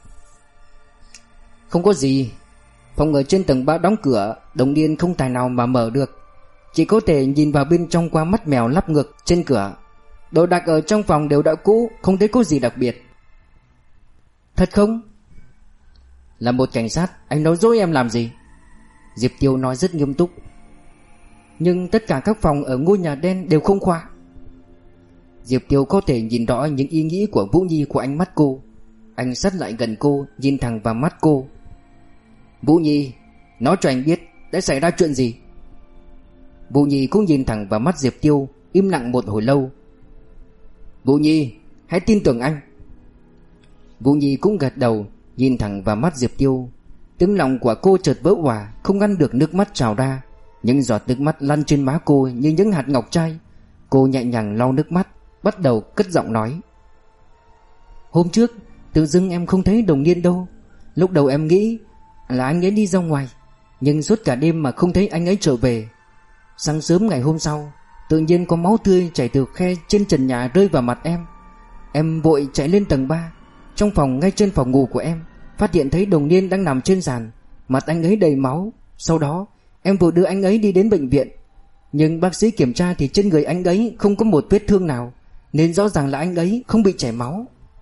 Không có gì. Phòng ở trên tầng ba đóng cửa, Đồng Niên không tài nào mà mở được, chỉ có thể nhìn vào bên trong qua mắt mèo lắp ngược trên cửa. Đồ đạc ở trong phòng đều đã cũ, không thấy có gì đặc biệt. Thật không? Là một cảnh sát, anh nói dối em làm gì? Diệp Tiêu nói rất nghiêm túc. Nhưng tất cả các phòng ở ngôi nhà đen đều không khóa. Diệp Tiêu có thể nhìn rõ những ý nghĩ của Vũ Nhi qua ánh mắt cô. Anh sát lại gần cô, nhìn thẳng vào mắt cô. Vũ Nhi, nói cho anh biết đã xảy ra chuyện gì. Vũ Nhi cũng nhìn thẳng vào mắt Diệp Tiêu, im lặng một hồi lâu. Vũ Nhi, hãy tin tưởng anh. Vũ Nhi cũng gật đầu, nhìn thẳng vào mắt Diệp Tiêu. Tiếng lòng của cô chợt vỡ òa, không ngăn được nước mắt trào ra. Những giọt nước mắt lăn trên má cô như những hạt ngọc trai. Cô nhẹ nhàng lau nước mắt, bắt đầu cất giọng nói. Hôm trước tự dưng em không thấy Đồng Niên đâu. Lúc đầu em nghĩ là anh ấy đi ra ngoài, nhưng suốt cả đêm mà không thấy anh ấy trở về. Sáng sớm ngày hôm sau, tự nhiên có máu tươi chảy từ khe trên trần nhà rơi vào mặt em. Em vội chạy lên tầng ba. Trong phòng ngay trên phòng ngủ của em, phát hiện thấy Đồng Niên đang nằm trên sàn, mặt anh ấy đầy máu. Sau đó em vội đưa anh ấy đi đến bệnh viện, nhưng bác sĩ kiểm tra thì trên người anh ấy không có một vết thương nào, nên rõ ràng là anh ấy không bị chảy máu.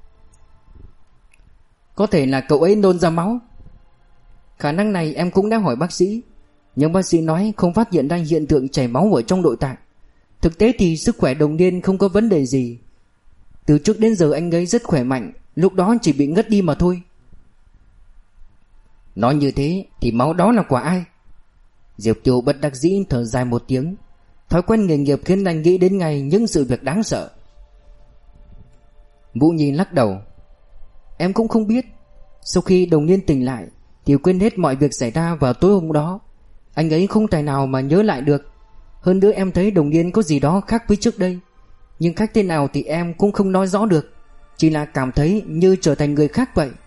Có thể là cậu ấy nôn ra máu. Khả năng này em cũng đã hỏi bác sĩ, nhưng bác sĩ nói không phát hiện ra hiện tượng chảy máu ở trong nội tạng. Thực tế thì sức khỏe Đồng Niên không có vấn đề gì. Từ trước đến giờ anh ấy rất khỏe mạnh, lúc đó chỉ bị ngất đi mà thôi. Nói như thế thì máu đó là của ai? Diệp Tiêu bất đắc dĩ thở dài một tiếng. Thói quen nghề nghiệp khiến anh nghĩ đến ngay những sự việc đáng sợ. Vũ Nhi lắc đầu. Em cũng không biết. Sau khi Đồng Niên tỉnh lại thì quên hết mọi việc xảy ra vào tối hôm đó. Anh ấy không tài nào mà nhớ lại được. Hơn nữa em thấy Đồng Niên có gì đó khác với trước đây, nhưng khác thế nào thì em cũng không nói rõ được, chỉ là cảm thấy như trở thành người khác vậy.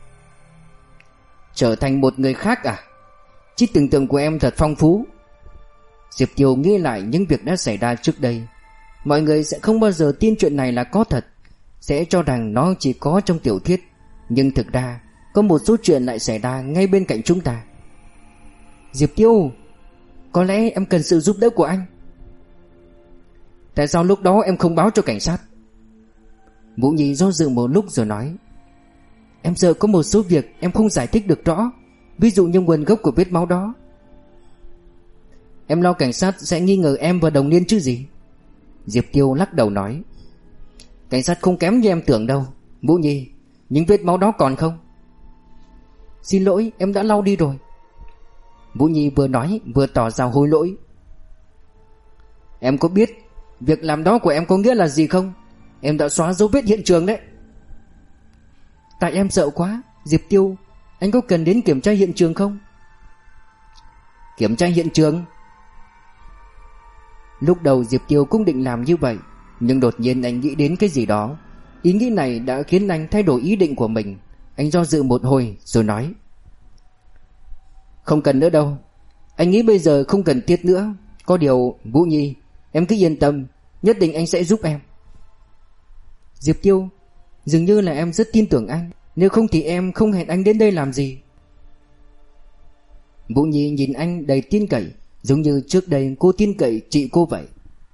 Trở thành một người khác à? Trí tưởng tượng của em thật phong phú. Diệp Tiêu nghĩ lại những việc đã xảy ra trước đây. Mọi người sẽ không bao giờ tin chuyện này là có thật, sẽ cho rằng nó chỉ có trong tiểu thuyết. Nhưng thực ra có một số chuyện lại xảy ra ngay bên cạnh chúng ta. Diệp Tiêu, có lẽ em cần sự giúp đỡ của anh. Tại sao lúc đó em không báo cho cảnh sát? Vũ Nhi do dự một lúc rồi nói. Em sợ có một số việc em không giải thích được rõ, ví dụ như nguồn gốc của vết máu đó. Em lo cảnh sát sẽ nghi ngờ em và Đồng Niên chứ gì. Diệp Tiêu lắc đầu nói: Cảnh sát không kém như em tưởng đâu Vũ Nhi. Những vết máu đó còn không? Xin lỗi, em đã lau đi rồi. Vũ Nhi vừa nói vừa tỏ ra hối lỗi. Em có biết việc làm đó của em có nghĩa là gì không? Em đã xóa dấu vết hiện trường đấy. Tại em sợ quá. Diệp Tiêu, anh có cần đến kiểm tra hiện trường không? Kiểm tra hiện trường? Lúc đầu Diệp Tiêu cũng định làm như vậy, nhưng đột nhiên anh nghĩ đến cái gì đó. Ý nghĩ này đã khiến anh thay đổi ý định của mình. Anh do dự một hồi rồi nói: Không cần nữa đâu. Anh nghĩ bây giờ không cần thiết nữa. Có điều Vũ Nhi, em cứ yên tâm, nhất định anh sẽ giúp em. Diệp Tiêu, dường như là em rất tin tưởng anh. Nếu không thì em không hẹn anh đến đây làm gì. Vũ Nhi nhìn anh đầy tin cậy, giống như trước đây cô tin cậy chị cô vậy.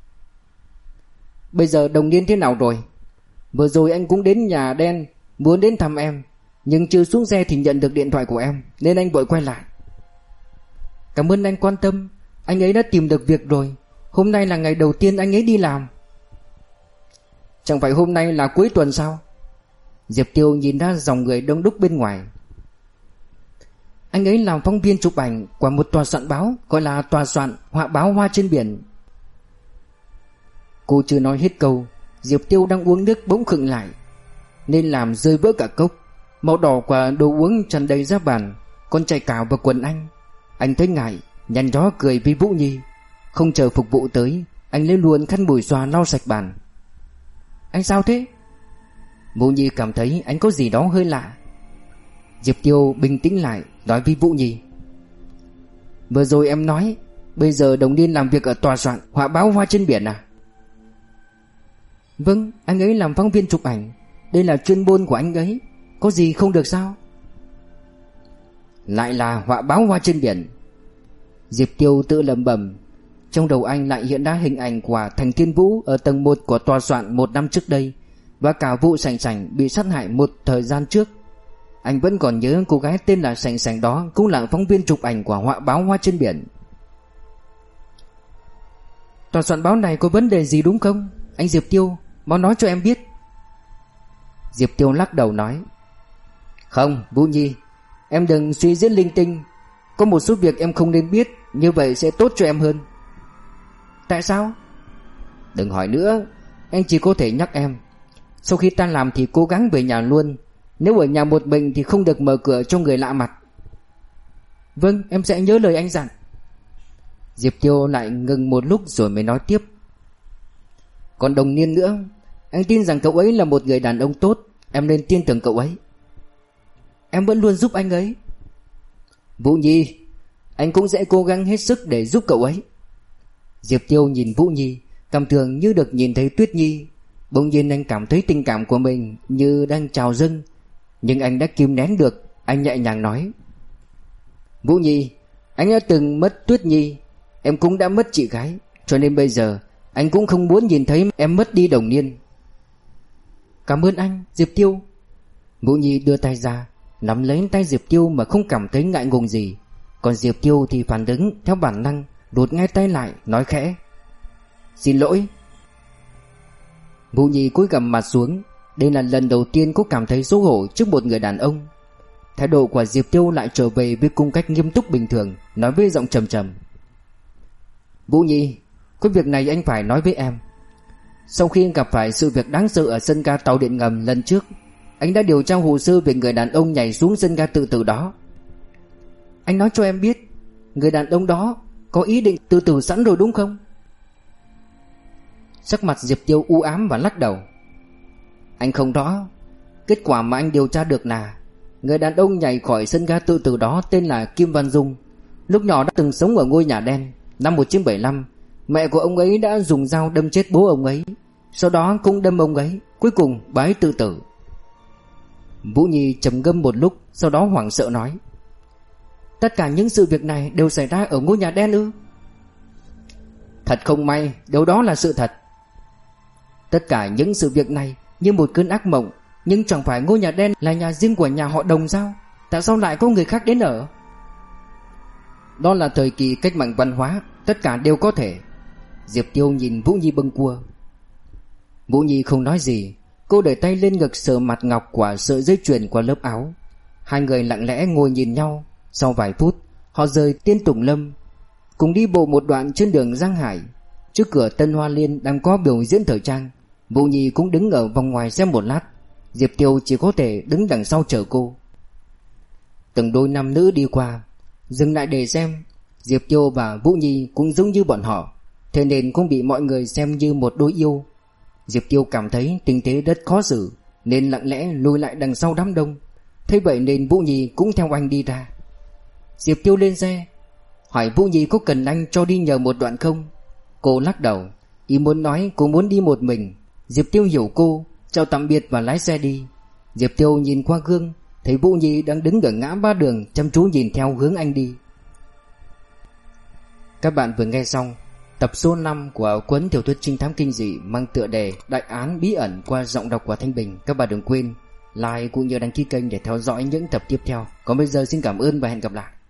Bây giờ Đồng Niên thế nào rồi? Vừa rồi anh cũng đến nhà đen, muốn đến thăm em, nhưng chưa xuống xe thì nhận được điện thoại của em, nên anh vội quay lại. Cảm ơn anh quan tâm. Anh ấy đã tìm được việc rồi. Hôm nay là ngày đầu tiên anh ấy đi làm. Chẳng phải hôm nay là cuối tuần sao? Diệp Tiêu nhìn ra dòng người đông đúc bên ngoài. Anh ấy làm phóng viên chụp ảnh của một tòa soạn báo, gọi là tòa soạn họa báo Hoa trên biển. Cô chưa nói hết câu, Diệp Tiêu đang uống nước bỗng khựng lại, nên làm rơi vỡ cả cốc. Màu đỏ của đồ uống tràn đầy ra bàn, còn chảy cào vào quần anh. Anh thấy ngại, nhăn nhó cười với Vũ Nhi. Không chờ phục vụ tới, anh lấy luôn khăn bùi xoa lau sạch bàn. Anh sao thế? Vũ Nhi cảm thấy anh có gì đó hơi lạ. Diệp Tiêu bình tĩnh lại, nói với Vũ Nhi: Vừa rồi em nói bây giờ Đồng Niên làm việc ở tòa soạn họa báo Hoa trên biển à? Vâng, anh ấy làm phóng viên chụp ảnh. Đây là chuyên môn của anh ấy. Có gì không được sao? Lại là họa báo Hoa trên biển. Diệp Tiêu tự lẩm bẩm. Trong đầu anh lại hiện ra hình ảnh của Thành Thiên Vũ ở tầng một của tòa soạn một năm trước đây, và cả vụ Sành Sành bị sát hại một thời gian trước. Anh vẫn còn nhớ cô gái tên là Sành Sành đó cũng là phóng viên chụp ảnh của họa báo Hoa trên biển. Tòa soạn báo này có vấn đề gì đúng không? Anh Diệp Tiêu, mau nói cho em biết. Diệp Tiêu lắc đầu nói: Không, Vũ Nhi, em đừng suy diễn linh tinh. Có một số việc em không nên biết, như vậy sẽ tốt cho em hơn. Tại sao? Đừng hỏi nữa. Anh chỉ có thể nhắc em, sau khi tan làm thì cố gắng về nhà luôn. Nếu ở nhà một mình thì không được mở cửa cho người lạ mặt. Vâng, em sẽ nhớ lời anh dặn. Diệp Tiêu lại ngừng một lúc rồi mới nói tiếp: Còn Đồng Niên nữa, anh tin rằng cậu ấy là một người đàn ông tốt. Em nên tin tưởng cậu ấy. Em vẫn luôn giúp anh ấy. Vũ Nhi, anh cũng sẽ cố gắng hết sức để giúp cậu ấy. Diệp Tiêu nhìn Vũ Nhi, cảm tưởng như được nhìn thấy Tuyết Nhi. Bỗng nhiên anh cảm thấy tình cảm của mình như đang trào dâng, nhưng anh đã kìm nén được. Anh nhẹ nhàng nói: Vũ Nhi, anh đã từng mất Tuyết Nhi, em cũng đã mất chị gái, cho nên bây giờ anh cũng không muốn nhìn thấy em mất đi Đồng Niên. Cảm ơn anh, Diệp Tiêu. Vũ Nhi đưa tay ra, nắm lấy tay Diệp Tiêu mà không cảm thấy ngại ngùng gì. Còn Diệp Tiêu thì phản ứng theo bản năng, đột ngay tay lại, nói khẽ: Xin lỗi. Vũ Nhi cúi gằm mặt xuống. Đây là lần đầu tiên cô cảm thấy xấu hổ trước một người đàn ông. Thái độ của Diệp Tiêu lại trở về với cung cách nghiêm túc bình thường, nói với giọng trầm trầm: Vũ Nhi, có việc này anh phải nói với em. Sau khi gặp phải sự việc đáng sợ ở sân ga tàu điện ngầm lần trước, anh đã điều tra hồ sơ về người đàn ông nhảy xuống sân ga tự tử đó. Anh nói cho em biết, người đàn ông đó có ý định tự tử sẵn rồi đúng không? Sắc mặt Diệp Tiêu u ám và lắc đầu. Anh không rõ. Kết quả mà anh điều tra được là người đàn ông nhảy khỏi sân ga tự tử đó tên là Kim Văn Dung. Lúc nhỏ đã từng sống ở ngôi nhà đen. Năm một nghìn chín trăm bảy mươi lăm, mẹ của ông ấy đã dùng dao đâm chết bố ông ấy, sau đó cũng đâm ông ấy. Cuối cùng bà ấy tự tử. Vũ Nhi trầm ngâm một lúc, sau đó hoảng sợ nói: Tất cả những sự việc này đều xảy ra ở ngôi nhà đen ư? Thật không may, điều đó là sự thật. Tất cả những sự việc này như một cơn ác mộng. Nhưng chẳng phải ngôi nhà đen là nhà riêng của nhà họ Đồng sao? Tại sao lại có người khác đến ở? Đó là thời kỳ cách mạng văn hóa. Tất cả đều có thể. Diệp Tiêu nhìn Vũ Nhi bâng cua. Vũ Nhi không nói gì. Cô đẩy tay lên ngực sờ mặt ngọc của sợi dây chuyền qua lớp áo. Hai người lặng lẽ ngồi nhìn nhau. Sau vài phút họ rời Tiên Tùng Lâm, cùng đi bộ một đoạn trên đường Giang Hải. Trước cửa Tân Hoa Liên đang có biểu diễn thời trang. Vũ Nhi cũng đứng ở vòng ngoài xem một lát. Diệp Tiêu chỉ có thể đứng đằng sau chờ cô. Từng đôi nam nữ đi qua, dừng lại để xem. Diệp Tiêu và Vũ Nhi cũng giống như bọn họ, thế nên cũng bị mọi người xem như một đôi yêu. Diệp Tiêu cảm thấy tình thế rất khó xử, nên lặng lẽ lùi lại đằng sau đám đông. Thế vậy nên Vũ Nhi cũng theo anh đi ra. Diệp Tiêu lên xe, hỏi Vũ Nhi có cần anh cho đi nhờ một đoạn không. Cô lắc đầu, ý muốn nói cô muốn đi một mình. Diệp Tiêu hiểu cô, chào tạm biệt và lái xe đi. Diệp Tiêu nhìn qua gương, thấy Vũ Nhi đang đứng ở ngã ba đường, chăm chú nhìn theo hướng anh đi. Các bạn vừa nghe xong tập số năm của cuốn tiểu thuyết trinh thám kinh dị mang tựa đề Đại án bí ẩn qua giọng đọc của Thanh Bình. Các bạn đừng quên like cũng như đăng ký kênh để theo dõi những tập tiếp theo. Còn bây giờ xin cảm ơn và hẹn gặp lại.